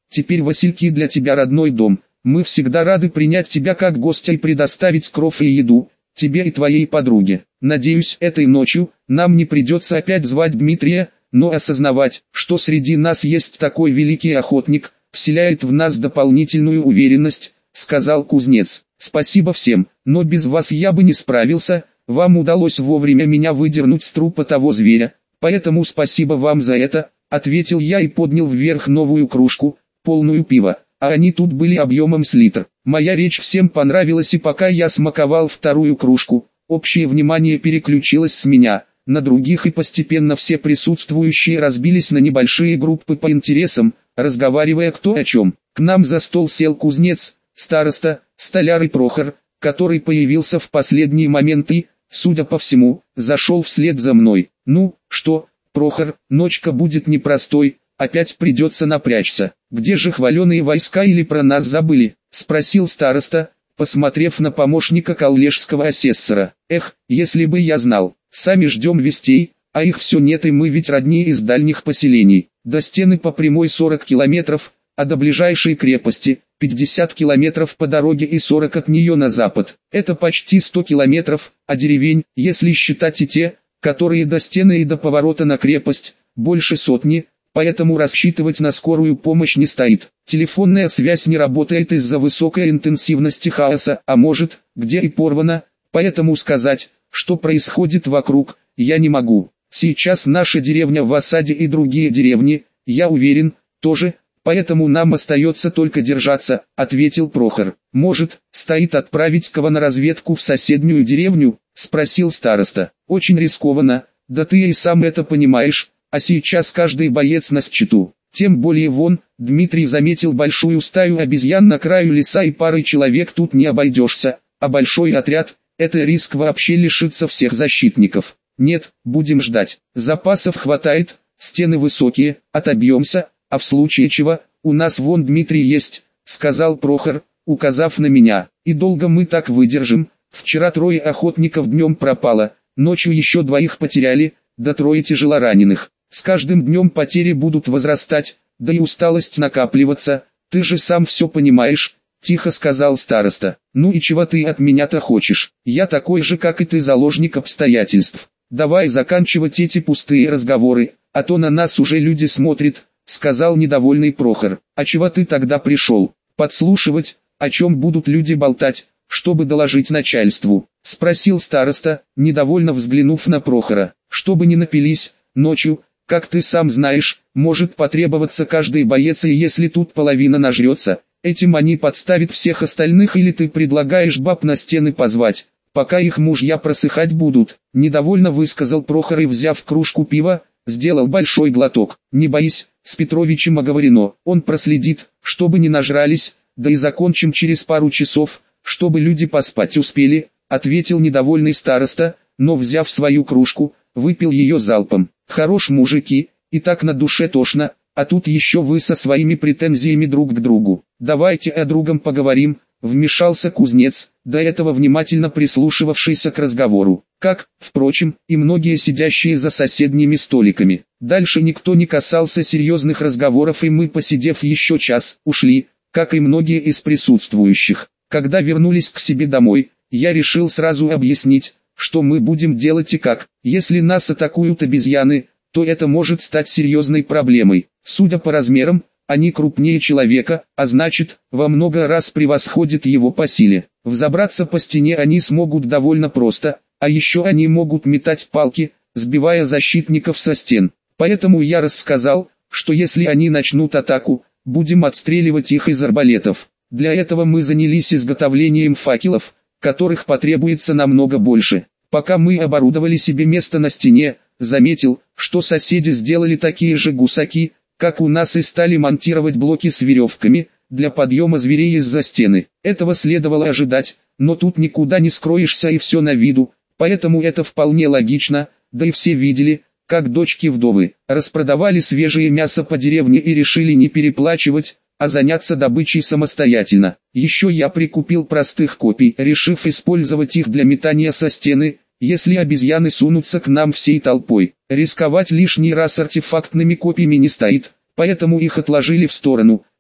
Теперь Васильки для тебя родной дом. Мы всегда рады принять тебя как гостя и предоставить кров и еду, тебе и твоей подруге. Надеюсь, этой ночью нам не придется опять звать Дмитрия, но осознавать, что среди нас есть такой великий охотник, вселяет в нас дополнительную уверенность», — сказал кузнец. «Спасибо всем, но без вас я бы не справился, вам удалось вовремя меня выдернуть с трупа того зверя, поэтому спасибо вам за это», — ответил я и поднял вверх новую кружку, полную пива, а они тут были объемом с литр. Моя речь всем понравилась, и пока я смаковал вторую кружку, общее внимание переключилось с меня на других, и постепенно все присутствующие разбились на небольшие группы по интересам, разговаривая кто о чем. К нам за стол сел кузнец, староста, столяр и Прохор, который появился в последний момент и, судя по всему, зашел вслед за мной. «Ну, что, Прохор, ночка будет непростой, опять придется напрячься. Где же хваленые войска, или про нас забыли?» — спросил староста, посмотрев на помощника коллежского асессора. «Эх, если бы я знал, сами ждем вестей, а их все нет, и мы ведь родни из дальних поселений. До стены по прямой 40 километров, а до ближайшей крепости 50 километров по дороге и 40 от нее на запад. Это почти 100 километров, а деревень, если считать и те, которые до стены и до поворота на крепость, больше сотни, поэтому рассчитывать на скорую помощь не стоит. Телефонная связь не работает из-за высокой интенсивности хаоса, а может, где и порвана, поэтому сказать, что происходит вокруг, я не могу. Сейчас наша деревня в осаде, и другие деревни, я уверен, тоже, поэтому нам остается только держаться», — ответил Прохор. «Может, стоит отправить кого на разведку в соседнюю деревню?» — спросил староста. «Очень рискованно, да ты и сам это понимаешь, а сейчас каждый боец на счету. Тем более вон, Дмитрий заметил большую стаю обезьян на краю леса, и парой человек тут не обойдешься, а большой отряд — это риск вообще лишиться всех защитников. Нет, будем ждать. Запасов хватает, стены высокие, отобьемся, а в случае чего, у нас вон Дмитрий есть», — сказал Прохор, указав на меня. «И долго мы так выдержим? Вчера 3 охотников днем пропало, ночью еще 2 потеряли, да 3 тяжелораненых. С каждым днем потери будут возрастать, да и усталость накапливаться, ты же сам все понимаешь», — тихо сказал староста. «Ну и чего ты от меня-то хочешь? Я такой же, как и ты, заложник обстоятельств. Давай заканчивать эти пустые разговоры, а то на нас уже люди смотрят», — сказал недовольный Прохор. «А чего ты тогда пришел? Подслушивать, о чем будут люди болтать, чтобы доложить начальству?» — спросил староста, недовольно взглянув на Прохора. «Чтобы не напились, ночью, как ты сам знаешь, может потребоваться каждый боец, и если тут половина нажрется, этим они подставят всех остальных, или ты предлагаешь баб на стены позвать, пока их мужья просыхать будут?» — недовольно высказал Прохор и, взяв кружку пива, сделал большой глоток. «Не боись, с Петровичем оговорено, он проследит, чтобы не нажрались, да и закончим через пару часов, чтобы люди поспать успели», — ответил недовольный староста, но, взяв свою кружку, выпил ее залпом. «Хорош, мужики, и так на душе тошно, а тут еще вы со своими претензиями друг к другу. Давайте о другом поговорим», — вмешался кузнец, до этого внимательно прислушивавшийся к разговору, как, впрочем, и многие сидящие за соседними столиками. Дальше никто не касался серьезных разговоров, и мы, посидев еще час, ушли, как и многие из присутствующих. Когда вернулись к себе домой, я решил сразу объяснить, что мы будем делать и как. Если нас атакуют обезьяны, то это может стать серьезной проблемой. Судя по размерам, они крупнее человека, а значит, во много раз превосходят его по силе. Взобраться по стене они смогут довольно просто, а еще они могут метать палки, сбивая защитников со стен. Поэтому я рассказал, что если они начнут атаку, будем отстреливать их из арбалетов. Для этого мы занялись изготовлением факелов, которых потребуется намного больше. Пока мы оборудовали себе место на стене, заметил, что соседи сделали такие же гусаки, как у нас, и стали монтировать блоки с веревками для подъема зверей из-за стены. Этого следовало ожидать, но тут никуда не скроешься, и все на виду, поэтому это вполне логично, да и все видели, как дочки-вдовы распродавали свежее мясо по деревне и решили не переплачивать, а заняться добычей самостоятельно. Еще я прикупил простых копий, решив использовать их для метания со стены, если обезьяны сунутся к нам всей толпой. Рисковать лишний раз артефактными копьями не стоит, поэтому их отложили в сторону,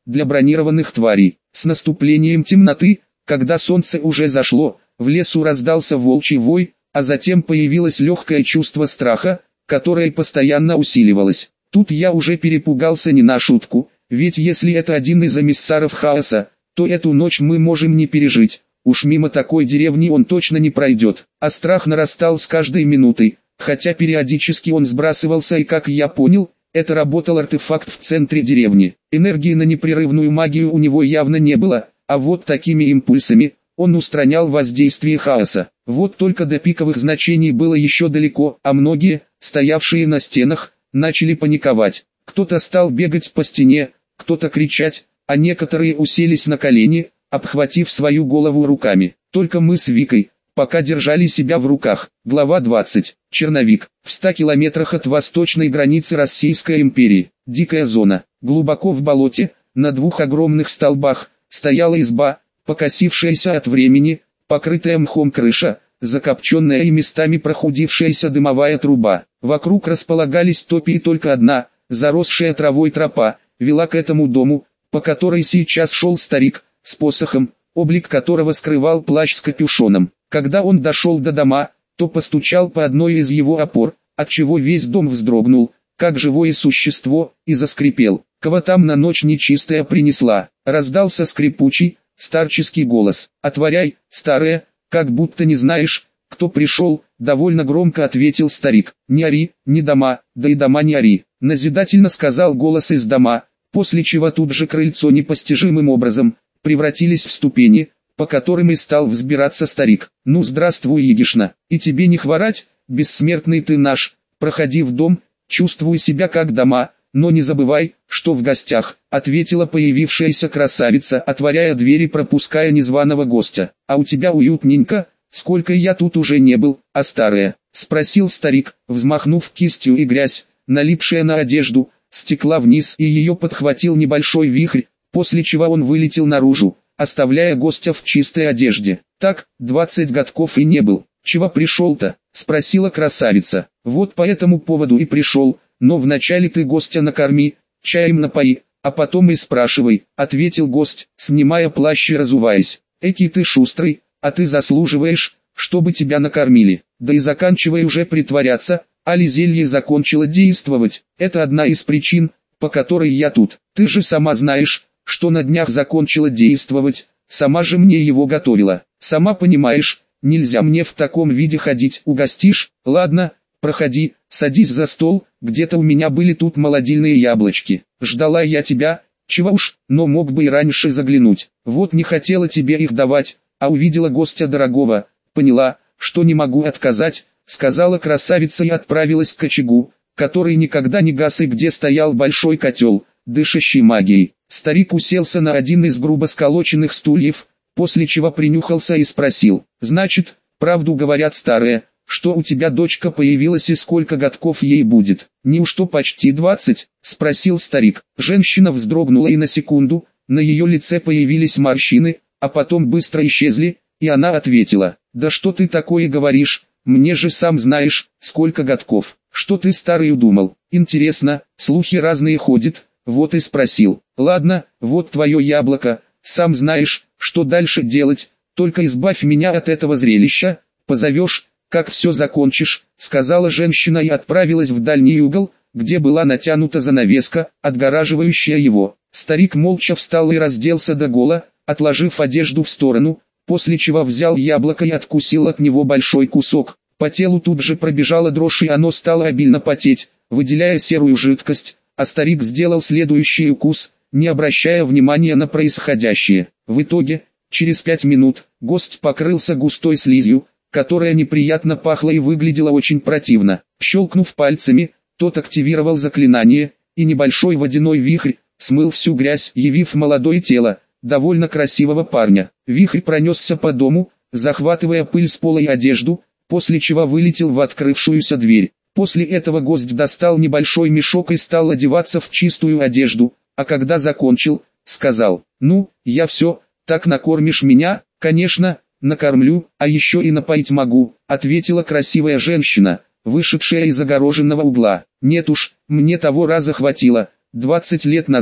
для бронированных тварей. С наступлением темноты, когда солнце уже зашло, в лесу раздался волчий вой, а затем появилось легкое чувство страха, которое постоянно усиливалось. Тут я уже перепугался не на шутку, ведь если это один из эмиссаров хаоса, то эту ночь мы можем не пережить. Уж мимо такой деревни он точно не пройдет. А страх нарастал с каждой минутой, хотя периодически он сбрасывался, и как я понял, это работал артефакт в центре деревни. Энергии на непрерывную магию у него явно не было, а вот такими импульсами он устранял воздействие хаоса. Вот только до пиковых значений было еще далеко, а многие, стоявшие на стенах, начали паниковать. Кто-то стал бегать по стене, кто-то кричать, а некоторые уселись на колени, обхватив свою голову руками. Только мы с Викой пока держали себя в руках. Глава 20. Черновик. В 100 километрах от восточной границы Российской империи. Дикая зона. Глубоко в болоте, на двух огромных столбах, стояла изба, покосившаяся от времени, покрытая мхом крыша, закопченная и местами прохудившаяся дымовая труба. Вокруг располагались топи, и только одна, заросшая травой тропа, вела к этому дому, по которой сейчас шел старик, с посохом, облик которого скрывал плащ с капюшоном. Когда он дошел до дома, то постучал по одной из его опор, отчего весь дом вздрогнул, как живое существо, и заскрипел. «Кого там на ночь нечистая принесла?» Раздался скрипучий, старческий голос. «Отворяй, старая, как будто не знаешь, кто пришел», довольно громко ответил старик. «Не ори, не дома, да и дома не ори», назидательно сказал голос из дома, после чего тут же крыльцо непостижимым образом превратились в ступени, по которым и стал взбираться старик. «Ну здравствуй, Егишна, и тебе не хворать, бессмертный ты наш, проходи в дом, чувствуй себя как дома, но не забывай, что в гостях», ответила появившаяся красавица, отворяя дверь и пропуская незваного гостя. «А у тебя уютненько, сколько я тут уже не был, а старая?» спросил старик, взмахнув кистью, и грязь, налипшая на одежду, стекла вниз, и ее подхватил небольшой вихрь, после чего он вылетел наружу, оставляя гостя в чистой одежде. «Так, 20 годков и не был. Чего пришел-то?» спросила красавица. «Вот по этому поводу и пришел, но вначале ты гостя накорми, чаем напои, а потом и спрашивай», ответил гость, снимая плащ и разуваясь. «Экий ты шустрый, а ты заслуживаешь, чтобы тебя накормили. Да и заканчивай уже притворяться, али зелье закончило действовать. Это одна из причин, по которой я тут. Ты же сама знаешь, что на днях закончила действовать, сама же мне его готовила. Сама понимаешь, нельзя мне в таком виде ходить. Угостишь? Ладно, проходи, садись за стол, где-то у меня были тут молодильные яблочки. Ждала я тебя, чего уж, но мог бы и раньше заглянуть. Вот не хотела тебе их давать, а увидела гостя дорогого, поняла, что не могу отказать», сказала красавица и отправилась к очагу, который никогда не гас и где стоял большой котел, дышащий магией. Старик уселся на один из грубо сколоченных стульев, после чего принюхался и спросил: «Значит, правду говорят старые, что у тебя дочка появилась, и сколько годков ей будет?» «Неужто почти 20?» – спросил старик. Женщина вздрогнула, и на секунду на ее лице появились морщины, а потом быстро исчезли, и она ответила: «Да что ты такое говоришь, мне же сам знаешь, сколько годков. Что ты, старый, удумал? Интересно, слухи разные ходят, вот и спросил. Ладно, вот твое яблоко, сам знаешь, что дальше делать, только избавь меня от этого зрелища, позовешь, как все закончишь», сказала женщина и отправилась в дальний угол, где была натянута занавеска, отгораживающая его. Старик молча встал и разделся догола, отложив одежду в сторону, после чего взял яблоко и откусил от него большой кусок. По телу тут же пробежала дрожь, и оно стало обильно потеть, выделяя серую жидкость, а старик сделал следующий укус, не обращая внимания на происходящее. В итоге, через 5 минут, гость покрылся густой слизью, которая неприятно пахла и выглядела очень противно. Щелкнув пальцами, тот активировал заклинание, и небольшой водяной вихрь смыл всю грязь, явив молодое тело довольно красивого парня. Вихрь пронесся по дому, захватывая пыль с пола и одежду, после чего вылетел в открывшуюся дверь. После этого гость достал небольшой мешок и стал одеваться в чистую одежду, а когда закончил, сказал: «Ну, я все, так накормишь меня?» «Конечно, накормлю, а еще и напоить могу», ответила красивая женщина, вышедшая из огороженного угла. «Нет уж, мне того раза хватило, 20 лет назад,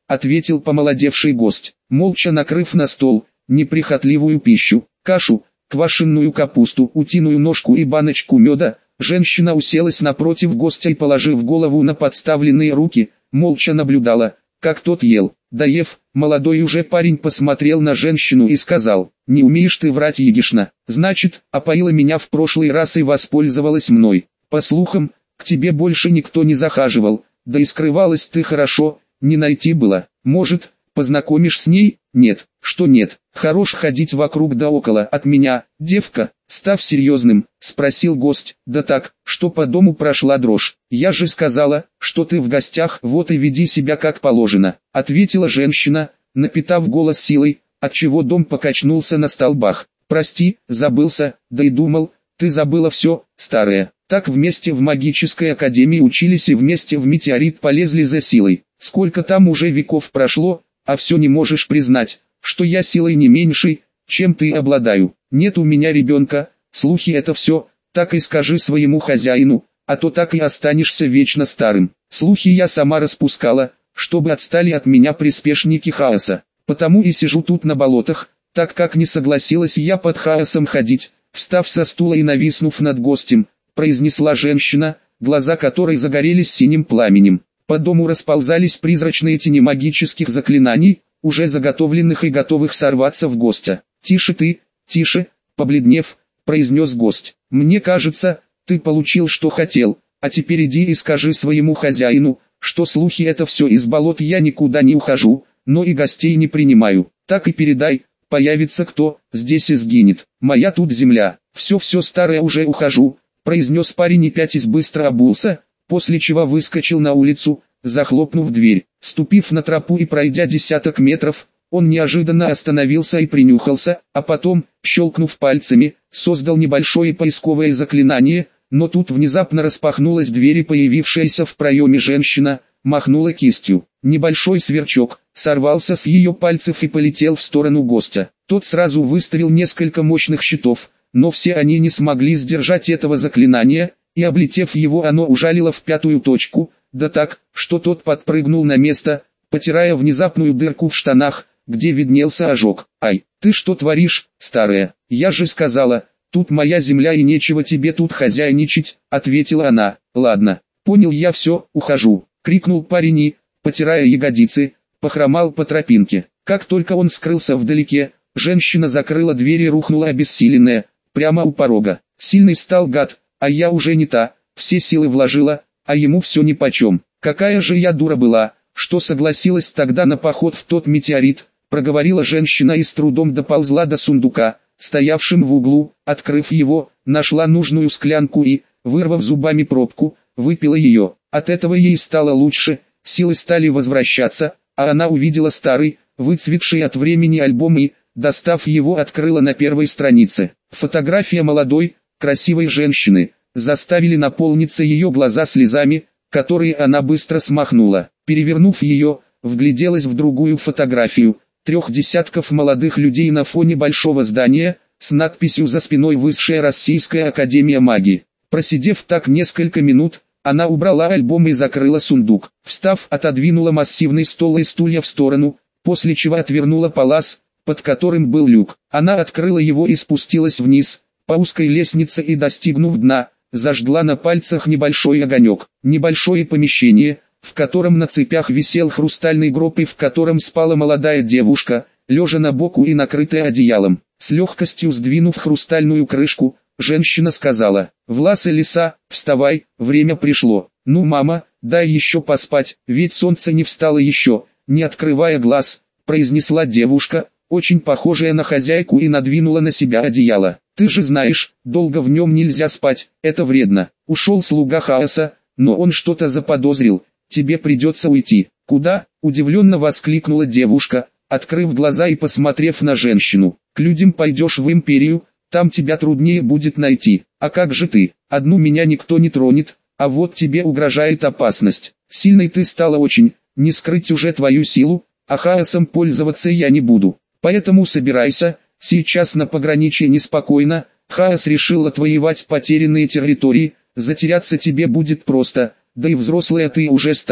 ответил помолодевший гость, молча накрыв на стол неприхотливую пищу, кашу, квашеную капусту, утиную ножку и баночку меда. Женщина уселась напротив гостя и, положив голову на подставленные руки, молча наблюдала, как тот ел. Доев, молодой уже парень посмотрел на женщину и сказал: «Не умеешь ты врать, егишна, значит, опоила меня в прошлый раз и воспользовалась мной. По слухам, к тебе больше никто не захаживал, да и скрывалась ты хорошо, не найти было. Может, познакомишь с ней?» «Нет, что нет, хорош ходить вокруг да около от меня, девка, став серьезным», спросил гость, да так, что по дому прошла дрожь. «Я же сказала, что ты в гостях, вот и веди себя как положено», ответила женщина, напитав голос силой, отчего дом покачнулся на столбах. «Прости, забылся, да и думал, ты забыла все, старая». Так вместе в магической академии учились и вместе в метеорит полезли за силой. Сколько там уже веков прошло, а все не можешь признать, что я силой не меньшей, чем ты обладаю. Нет у меня ребенка, слухи это все, так и скажи своему хозяину, а то так и останешься вечно старым. Слухи я сама распускала, чтобы отстали от меня приспешники хаоса. Потому и сижу тут на болотах, так как не согласилась я под хаосом ходить. Встав со стула и нависнув над гостем, произнесла женщина, глаза которой загорелись синим пламенем. По дому расползались призрачные тени магических заклинаний, уже заготовленных и готовых сорваться в гостя. «Тише ты, тише», побледнев, произнес гость. «Мне кажется, ты получил что хотел, а теперь иди и скажи своему хозяину, что слухи это все из болот, я никуда не ухожу, но и гостей не принимаю. Так и передай, появится кто, здесь и сгинет. Моя тут земля, все старое уже ухожу», произнес парень и пятясь быстро обулся, после чего выскочил на улицу, захлопнув дверь. Ступив на тропу и пройдя десяток метров, он неожиданно остановился и принюхался, а потом, щелкнув пальцами, создал небольшое поисковое заклинание, но тут внезапно распахнулась дверь и появившаяся в проеме женщина махнула кистью. Небольшой сверчок сорвался с ее пальцев и полетел в сторону гостя. Тот сразу выставил несколько мощных щитов, но все они не смогли сдержать этого заклинания, и облетев его оно ужалило в пятую точку, да так, что тот подпрыгнул на место, потирая внезапную дырку в штанах, где виднелся ожог. «Ай, ты что творишь, старая? Я же сказала, тут моя земля и нечего тебе тут хозяйничать», ответила она. «Ладно, понял я все, ухожу», крикнул парень и, потирая ягодицы, похромал по тропинке. Как только он скрылся вдалеке, женщина закрыла дверь и рухнула обессиленная, прямо у порога. Сильный стал гад, а я уже не та, все силы вложила, а ему все нипочем. Какая же я дура была, что согласилась тогда на поход в тот метеорит, проговорила женщина и с трудом доползла до сундука, стоявшим в углу, открыв его, нашла нужную склянку и, вырвав зубами пробку, выпила ее. От этого ей стало лучше, силы стали возвращаться, а она увидела старый, выцветший от времени альбом и, достав его, открыла на первой странице. Фотография молодой, красивой женщины, заставили наполниться ее глаза слезами, которые она быстро смахнула. Перевернув ее, вгляделась в другую фотографию, 3 десятков молодых людей на фоне большого здания, с надписью за спиной «Высшая Российская Академия Магии». Просидев так несколько минут, она убрала альбом и закрыла сундук. Встав, отодвинула массивный стол и стулья в сторону, после чего отвернула палас, под которым был люк. Она открыла его и спустилась вниз, по узкой лестнице и, достигнув дна, зажгла на пальцах небольшой огонек. Небольшое помещение, в котором на цепях висел хрустальный гроб и в котором спала молодая девушка, лежа на боку и накрытая одеялом. С легкостью сдвинув хрустальную крышку, женщина сказала: «Влас и лиса, вставай, время пришло». «Ну, мама, дай еще поспать, ведь солнце не встало еще», не открывая глаз, произнесла девушка, очень похожая на хозяйку, и надвинула на себя одеяло. «Ты же знаешь, долго в нем нельзя спать, это вредно». Ушел слуга хаоса, но он что-то заподозрил. «Тебе придется уйти». «Куда?» – удивленно воскликнула девушка, открыв глаза и посмотрев на женщину. «К людям пойдешь в империю, там тебя труднее будет найти. А как же ты? Одну меня никто не тронет, а вот тебе угрожает опасность. Сильной ты стала очень, не скрыть уже твою силу, а хаосом пользоваться я не буду. Поэтому собирайся, сейчас на пограничье неспокойно, хаос решил отвоевать потерянные территории, затеряться тебе будет просто, да и взрослая ты уже стала,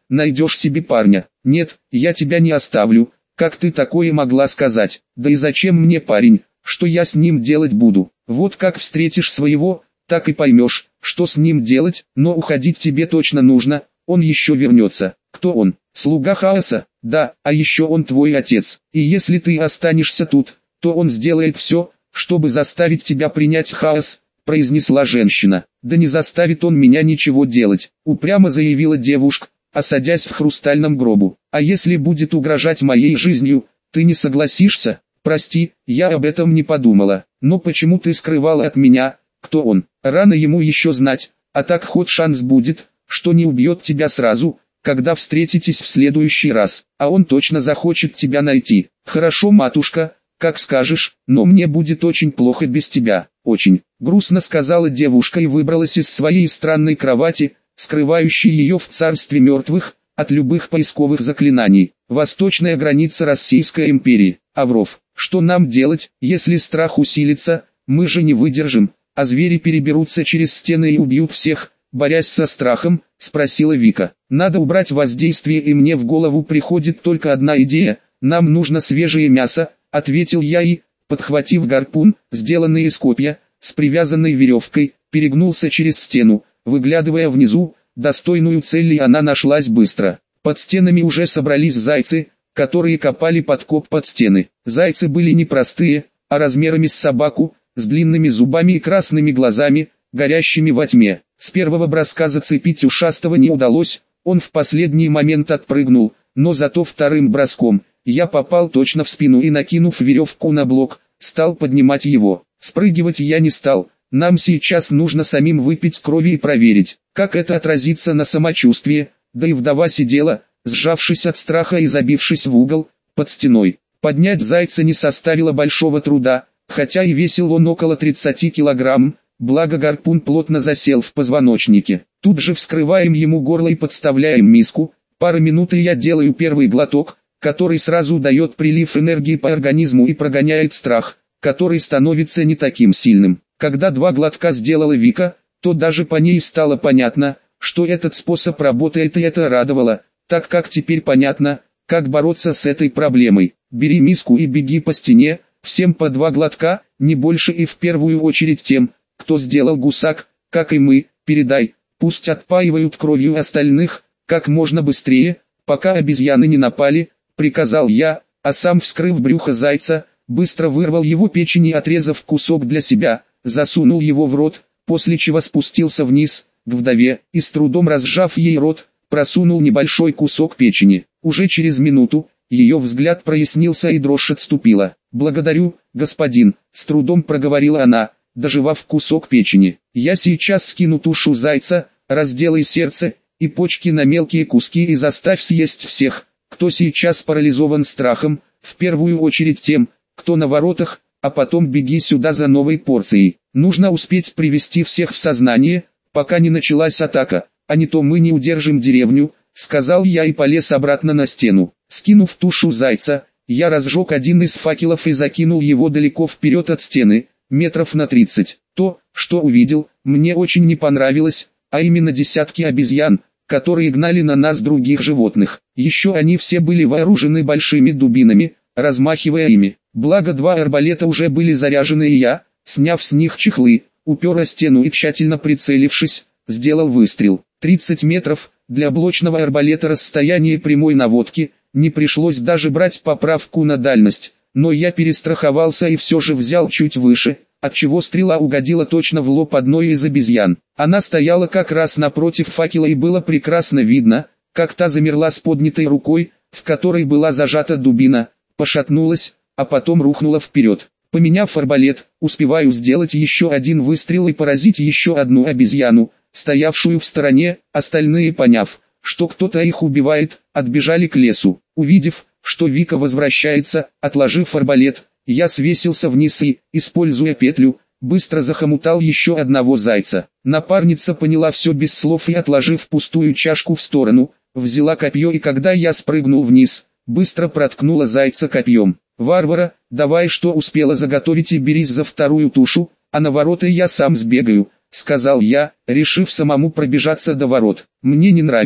найдешь себе парня. Нет, я тебя не оставлю, как ты такое могла сказать? Да и зачем мне парень, что я с ним делать буду? Вот как встретишь своего, так и поймешь, что с ним делать, но уходить тебе точно нужно, он еще вернется. Кто он? Слуга хаоса? Да, а еще он твой отец. И если ты останешься тут, то он сделает все, чтобы заставить тебя принять хаос, произнесла женщина. Да не заставит он меня ничего делать, упрямо заявила девушка, садясь в хрустальном гробу. А если будет угрожать моей жизнью, ты не согласишься? Прости, я об этом не подумала. Но почему ты скрывала от меня, кто он? Рано ему еще знать, а так хоть шанс будет, что не убьет тебя сразу, когда встретитесь в следующий раз, а он точно захочет тебя найти. Хорошо, матушка, как скажешь, но мне будет очень плохо без тебя, очень, грустно сказала девушка и выбралась из своей странной кровати, скрывающей ее в царстве мертвых, от любых поисковых заклинаний. Восточная граница Российской империи. Авров, что нам делать, если страх усилится? Мы же не выдержим, а звери переберутся через стены и убьют всех, борясь со страхом, спросила Вика. Надо убрать воздействие, и мне в голову приходит только одна идея, нам нужно свежее мясо, ответил я и, подхватив гарпун, сделанный из копья, с привязанной веревкой, перегнулся через стену, выглядывая внизу, достойную цель, и она нашлась быстро. Под стенами уже собрались зайцы, которые копали подкоп под стены. Зайцы были не простые, а размерами с собаку, с длинными зубами и красными глазами, горящими во тьме. С первого броска зацепить ушастого не удалось, он в последний момент отпрыгнул, но зато вторым броском я попал точно в спину и, накинув веревку на блок, стал поднимать его. Спрыгивать я не стал, нам сейчас нужно самим выпить крови и проверить, как это отразится на самочувствии, да и вдова сидела, сжавшись от страха и забившись в угол, под стеной. Поднять зайца не составило большого труда, хотя и весил он около 30 килограмм, благо гарпун плотно засел в позвоночнике. Тут же вскрываем ему горло и подставляем миску, пара минут и я делаю первый глоток, который сразу дает прилив энергии по организму и прогоняет страх, который становится не таким сильным. Когда 2 глотка сделала Вика, то даже по ней стало понятно, что этот способ работает, и это радовало, так как теперь понятно, как бороться с этой проблемой. Бери миску и беги по стене, всем по 2 глотка, не больше, и в первую очередь тем, кто сделал гусак, как и мы, передай, пусть отпаивают кровью остальных, как можно быстрее, пока обезьяны не напали, приказал я, а сам, вскрыв брюхо зайца, быстро вырвал его печень и, отрезав кусок для себя, засунул его в рот, после чего спустился вниз, к вдове, и с трудом разжав ей рот, просунул небольшой кусок печени. Уже через минуту, ее взгляд прояснился и дрожь отступила. «Благодарю, господин», — с трудом проговорила она, доживав кусок печени. «Я сейчас скину тушу зайца, разделай сердце и почки на мелкие куски и заставь съесть всех, кто сейчас парализован страхом, в первую очередь тем, кто на воротах, а потом беги сюда за новой порцией. Нужно успеть привести всех в сознание, пока не началась атака, а не то мы не удержим деревню», — сказал я и полез обратно на стену. Скинув тушу зайца, я разжег один из факелов и закинул его далеко вперед от стены, метров на 30. То, что увидел, мне очень не понравилось, а именно десятки обезьян, которые гнали на нас других животных. Еще они все были вооружены большими дубинами, размахивая ими. Благо 2 арбалета уже были заряжены, и я, сняв с них чехлы, упер о стену и, тщательно прицелившись, сделал выстрел. 30 метров, для блочного арбалета расстояние прямой наводки, не пришлось даже брать поправку на дальность, но я перестраховался и все же взял чуть выше, отчего стрела угодила точно в лоб одной из обезьян. Она стояла как раз напротив факела, и было прекрасно видно, как та замерла с поднятой рукой, в которой была зажата дубина, пошатнулась, а потом рухнула вперед. Поменяв арбалет, успеваю сделать еще один выстрел и поразить еще одну обезьяну, стоявшую в стороне. Остальные, поняв, что кто-то их убивает, отбежали к лесу. Увидев, что Вика возвращается, отложив арбалет, я свесился вниз и, используя петлю, быстро захомутал еще одного зайца. Напарница поняла все без слов и, отложив пустую чашку в сторону, взяла копье, и когда я спрыгнул вниз, быстро проткнула зайца копьем. «Варвара, давай что успела заготовить и берись за вторую тушу, а на ворота я сам сбегаю», — сказал я, решив самому пробежаться до ворот. Мне не нравилось,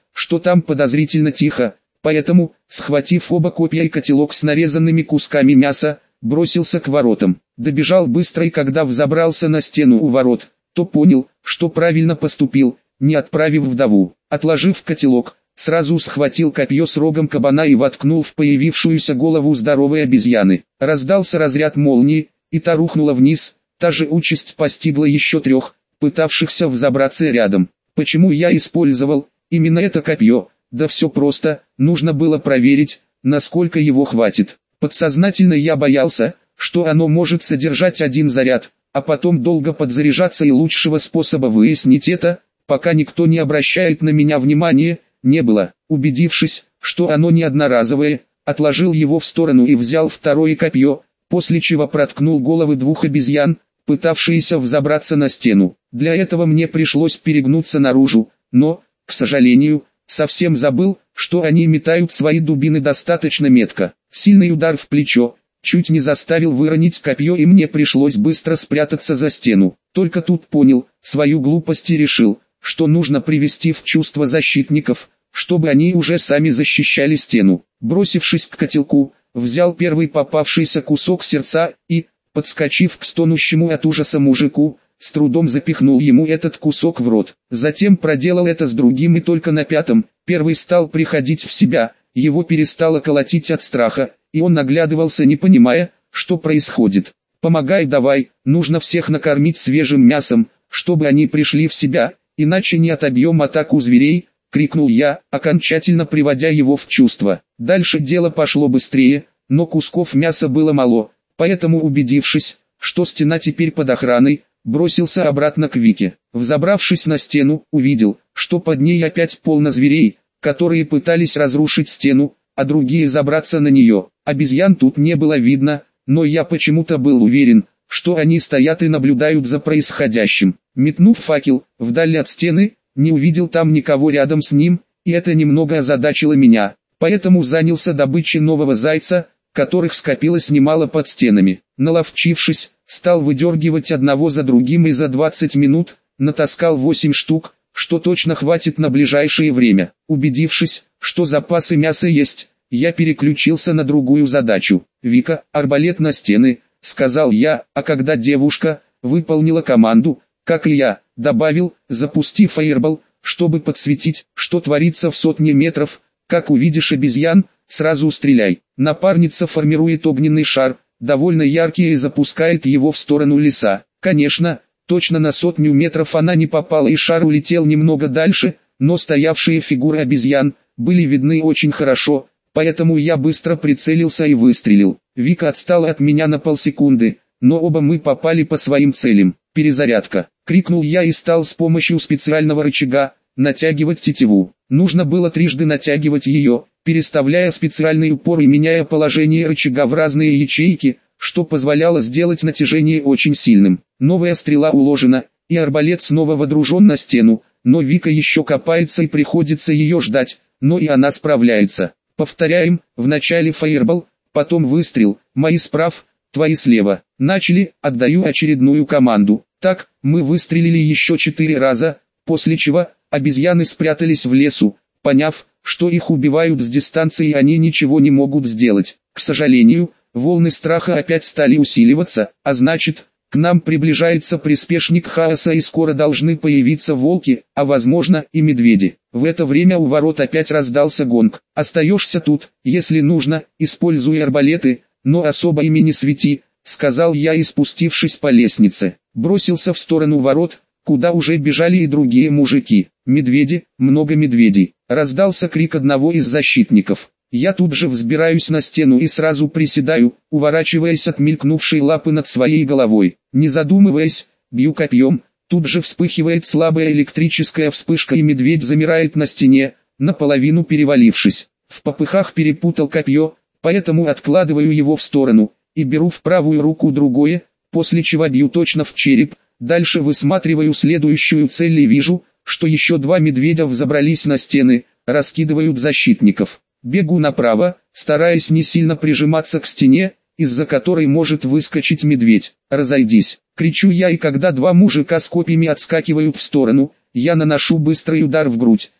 что там подозрительно тихо, поэтому, схватив оба копья и котелок с нарезанными кусками мяса, бросился к воротам. Добежал быстро, и когда взобрался на стену у ворот, то понял, что правильно поступил, не отправив вдову. Отложив котелок, сразу схватил копье с рогом кабана и воткнул в появившуюся голову здоровой обезьяны. Раздался разряд молнии, и та рухнула вниз. Та же участь постигла еще 3, пытавшихся взобраться рядом. Почему я использовал именно это копье? Да все просто, нужно было проверить, насколько его хватит. Подсознательно я боялся, что оно может содержать 1 заряд, а потом долго подзаряжаться, и лучшего способа выяснить это, пока никто не обращает на меня внимания, не было. Убедившись, что оно не одноразовое, отложил его в сторону и взял второе копье, после чего проткнул головы 2 обезьян, пытавшиеся взобраться на стену. Для этого мне пришлось перегнуться наружу, но, к сожалению, совсем забыл, что они метают свои дубины достаточно метко. Сильный удар в плечо чуть не заставил выронить копье, и мне пришлось быстро спрятаться за стену. Только тут понял свою глупость и решил, что нужно привести в чувство защитников, чтобы они уже сами защищали стену. Бросившись к котелку, взял первый попавшийся кусок сердца и, подскочив к стонущему от ужаса мужику, с трудом запихнул ему этот кусок в рот. Затем проделал это с другим, и только на 5-м, первый стал приходить в себя, его перестало колотить от страха, и он оглядывался, не понимая, что происходит. «Помогай давай, нужно всех накормить свежим мясом, чтобы они пришли в себя, иначе не отобьем атаку зверей», — крикнул я, окончательно приводя его в чувство. Дальше дело пошло быстрее, но кусков мяса было мало, поэтому, убедившись, что стена теперь под охраной, бросился обратно к Вике. Взобравшись на стену, увидел, что под ней опять полно зверей, которые пытались разрушить стену, а другие забраться на нее. Обезьян тут не было видно, но я почему-то был уверен, что они стоят и наблюдают за происходящим. Метнув факел вдаль от стены, не увидел там никого рядом с ним, и это немного озадачило меня. Поэтому занялся добычей нового зайца, которых скопилось немало под стенами. Наловчившись, стал выдергивать одного за другим, и за 20 минут натаскал 8 штук, что точно хватит на ближайшее время. Убедившись, что запасы мяса есть, я переключился на другую задачу. «Вика, арбалет на стены», — сказал я, а когда девушка выполнила команду, как и я, добавил, запустив фаербол, чтобы подсветить, что творится в 100 метров. «Как увидишь обезьян, сразу стреляй». Напарница формирует огненный шар, довольно яркий, и запускает его в сторону леса. Конечно, точно на 100 метров она не попала, и шар улетел немного дальше, но стоявшие фигуры обезьян были видны очень хорошо, поэтому я быстро прицелился и выстрелил. Вика отстала от меня на полсекунды, но оба мы попали по своим целям. «Перезарядка!» — крикнул я и стал с помощью специального рычага натягивать тетиву. Нужно было трижды натягивать ее, переставляя специальный упор и меняя положение рычага в разные ячейки, что позволяло сделать натяжение очень сильным. Новая стрела уложена, и арбалет снова водружен на стену, но Вика еще копается и приходится ее ждать, но и она справляется. Повторяем, вначале фаербол, потом выстрел, мои справа, твои слева. Начали, отдаю очередную команду. Так, мы выстрелили еще 4 раза, после чего обезьяны спрятались в лесу, поняв, что их убивают с дистанции, они ничего не могут сделать. К сожалению, волны страха опять стали усиливаться, а значит, к нам приближается приспешник хаоса, и скоро должны появиться волки, а возможно и медведи. В это время у ворот опять раздался гонг. «Остаешься тут, если нужно, используй арбалеты, но особо ими не свети», — сказал я, и, спустившись по лестнице, бросился в сторону ворот, куда уже бежали и другие мужики. «Медведи, много медведей!» — раздался крик одного из защитников. Я тут же взбираюсь на стену и сразу приседаю, уворачиваясь от мелькнувшей лапы над своей головой. Не задумываясь, бью копьем, тут же вспыхивает слабая электрическая вспышка, и медведь замирает на стене, наполовину перевалившись. В попыхах перепутал копье, поэтому откладываю его в сторону, и беру в правую руку другое, после чего бью точно в череп. Дальше высматриваю следующую цель и вижу, что еще 2 медведя взобрались на стены, раскидывают защитников. Бегу направо, стараясь не сильно прижиматься к стене, из-за которой может выскочить медведь. «Разойдись!» — кричу я, и когда 2 мужика с копьями отскакивают в сторону, я наношу быстрый удар в грудь,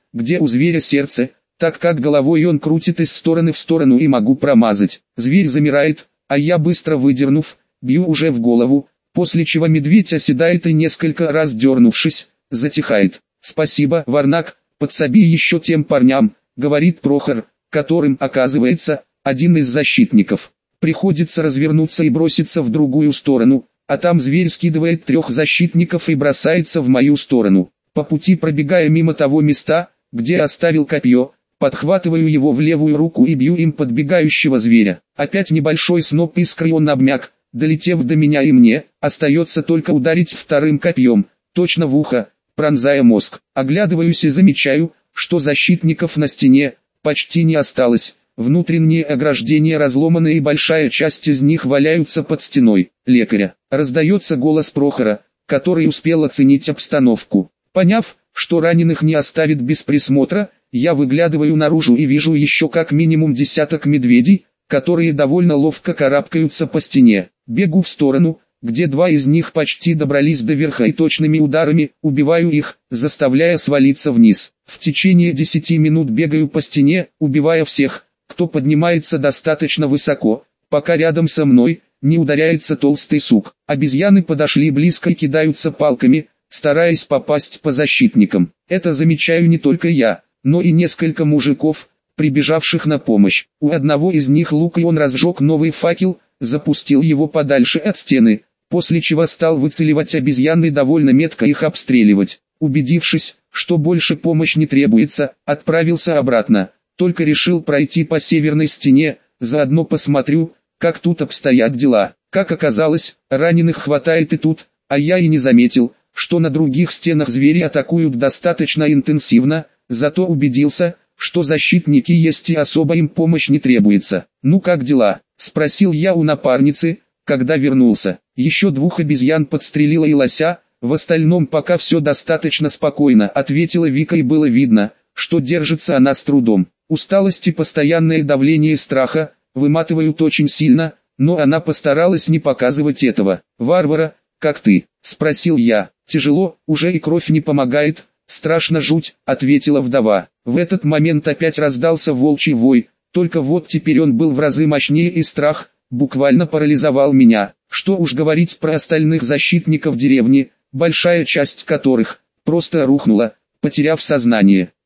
где у зверя сердце, так как головой он крутит из стороны в сторону и могу промазать. Зверь замирает, а я быстро выдернув, бью уже в голову, после чего медведь оседает и несколько раз дернувшись, затихает. «Спасибо, Варнак, подсоби еще тем парням», — говорит Прохор, которым, оказывается, один из защитников. Приходится развернуться и броситься в другую сторону, а там зверь скидывает 3 защитников и бросается в мою сторону. По пути, пробегая мимо того места, где оставил копье, подхватываю его в левую руку и бью им подбегающего зверя. Опять небольшой сноп искр, и он обмяк, долетев до меня, и мне остается только ударить вторым копьем, точно в ухо, пронзая мозг. Оглядываюсь и замечаю, что защитников на стене почти не осталось. Внутренние ограждения разломаны и большая часть из них валяются под стеной. «Лекаря!» — раздается голос Прохора, который успел оценить обстановку. Поняв, что раненых не оставит без присмотра, я выглядываю наружу и вижу еще как минимум десяток медведей, которые довольно ловко карабкаются по стене. Бегу в сторону, где 2 из них почти добрались до верха, и точными ударами убиваю их, заставляя свалиться вниз. В течение 10 минут бегаю по стене, убивая всех, кто поднимается достаточно высоко, пока рядом со мной не ударяется толстый сук. Обезьяны подошли близко и кидаются палками, стараясь попасть по защитникам. Это замечаю не только я, но и несколько мужиков, прибежавших на помощь. У одного из них лук, и он разжег новый факел, запустил его подальше от стены, после чего стал выцеливать обезьян и довольно метко их обстреливать. Убедившись, что больше помощь не требуется, отправился обратно. Только решил пройти по северной стене, заодно посмотрю, как тут обстоят дела. Как оказалось, раненых хватает и тут, а я и не заметил, что на других стенах звери атакуют достаточно интенсивно, зато убедился, что защитники есть и особо им помощь не требуется. «Ну как дела?» — спросил я у напарницы, когда вернулся. «Еще 2 обезьян подстрелила и лося, в остальном пока все достаточно спокойно», — ответила Вика, и было видно, что держится она с трудом. Усталость и постоянное давление страха выматывают очень сильно, но она постаралась не показывать этого. «Варвара, как ты?» — спросил я. «Тяжело, уже и кровь не помогает, страшно жуть», — ответила вдова. В этот момент опять раздался волчий вой, только вот теперь он был в разы мощнее, и страх буквально парализовал меня. Что уж говорить про остальных защитников деревни, большая часть которых просто рухнула, потеряв сознание.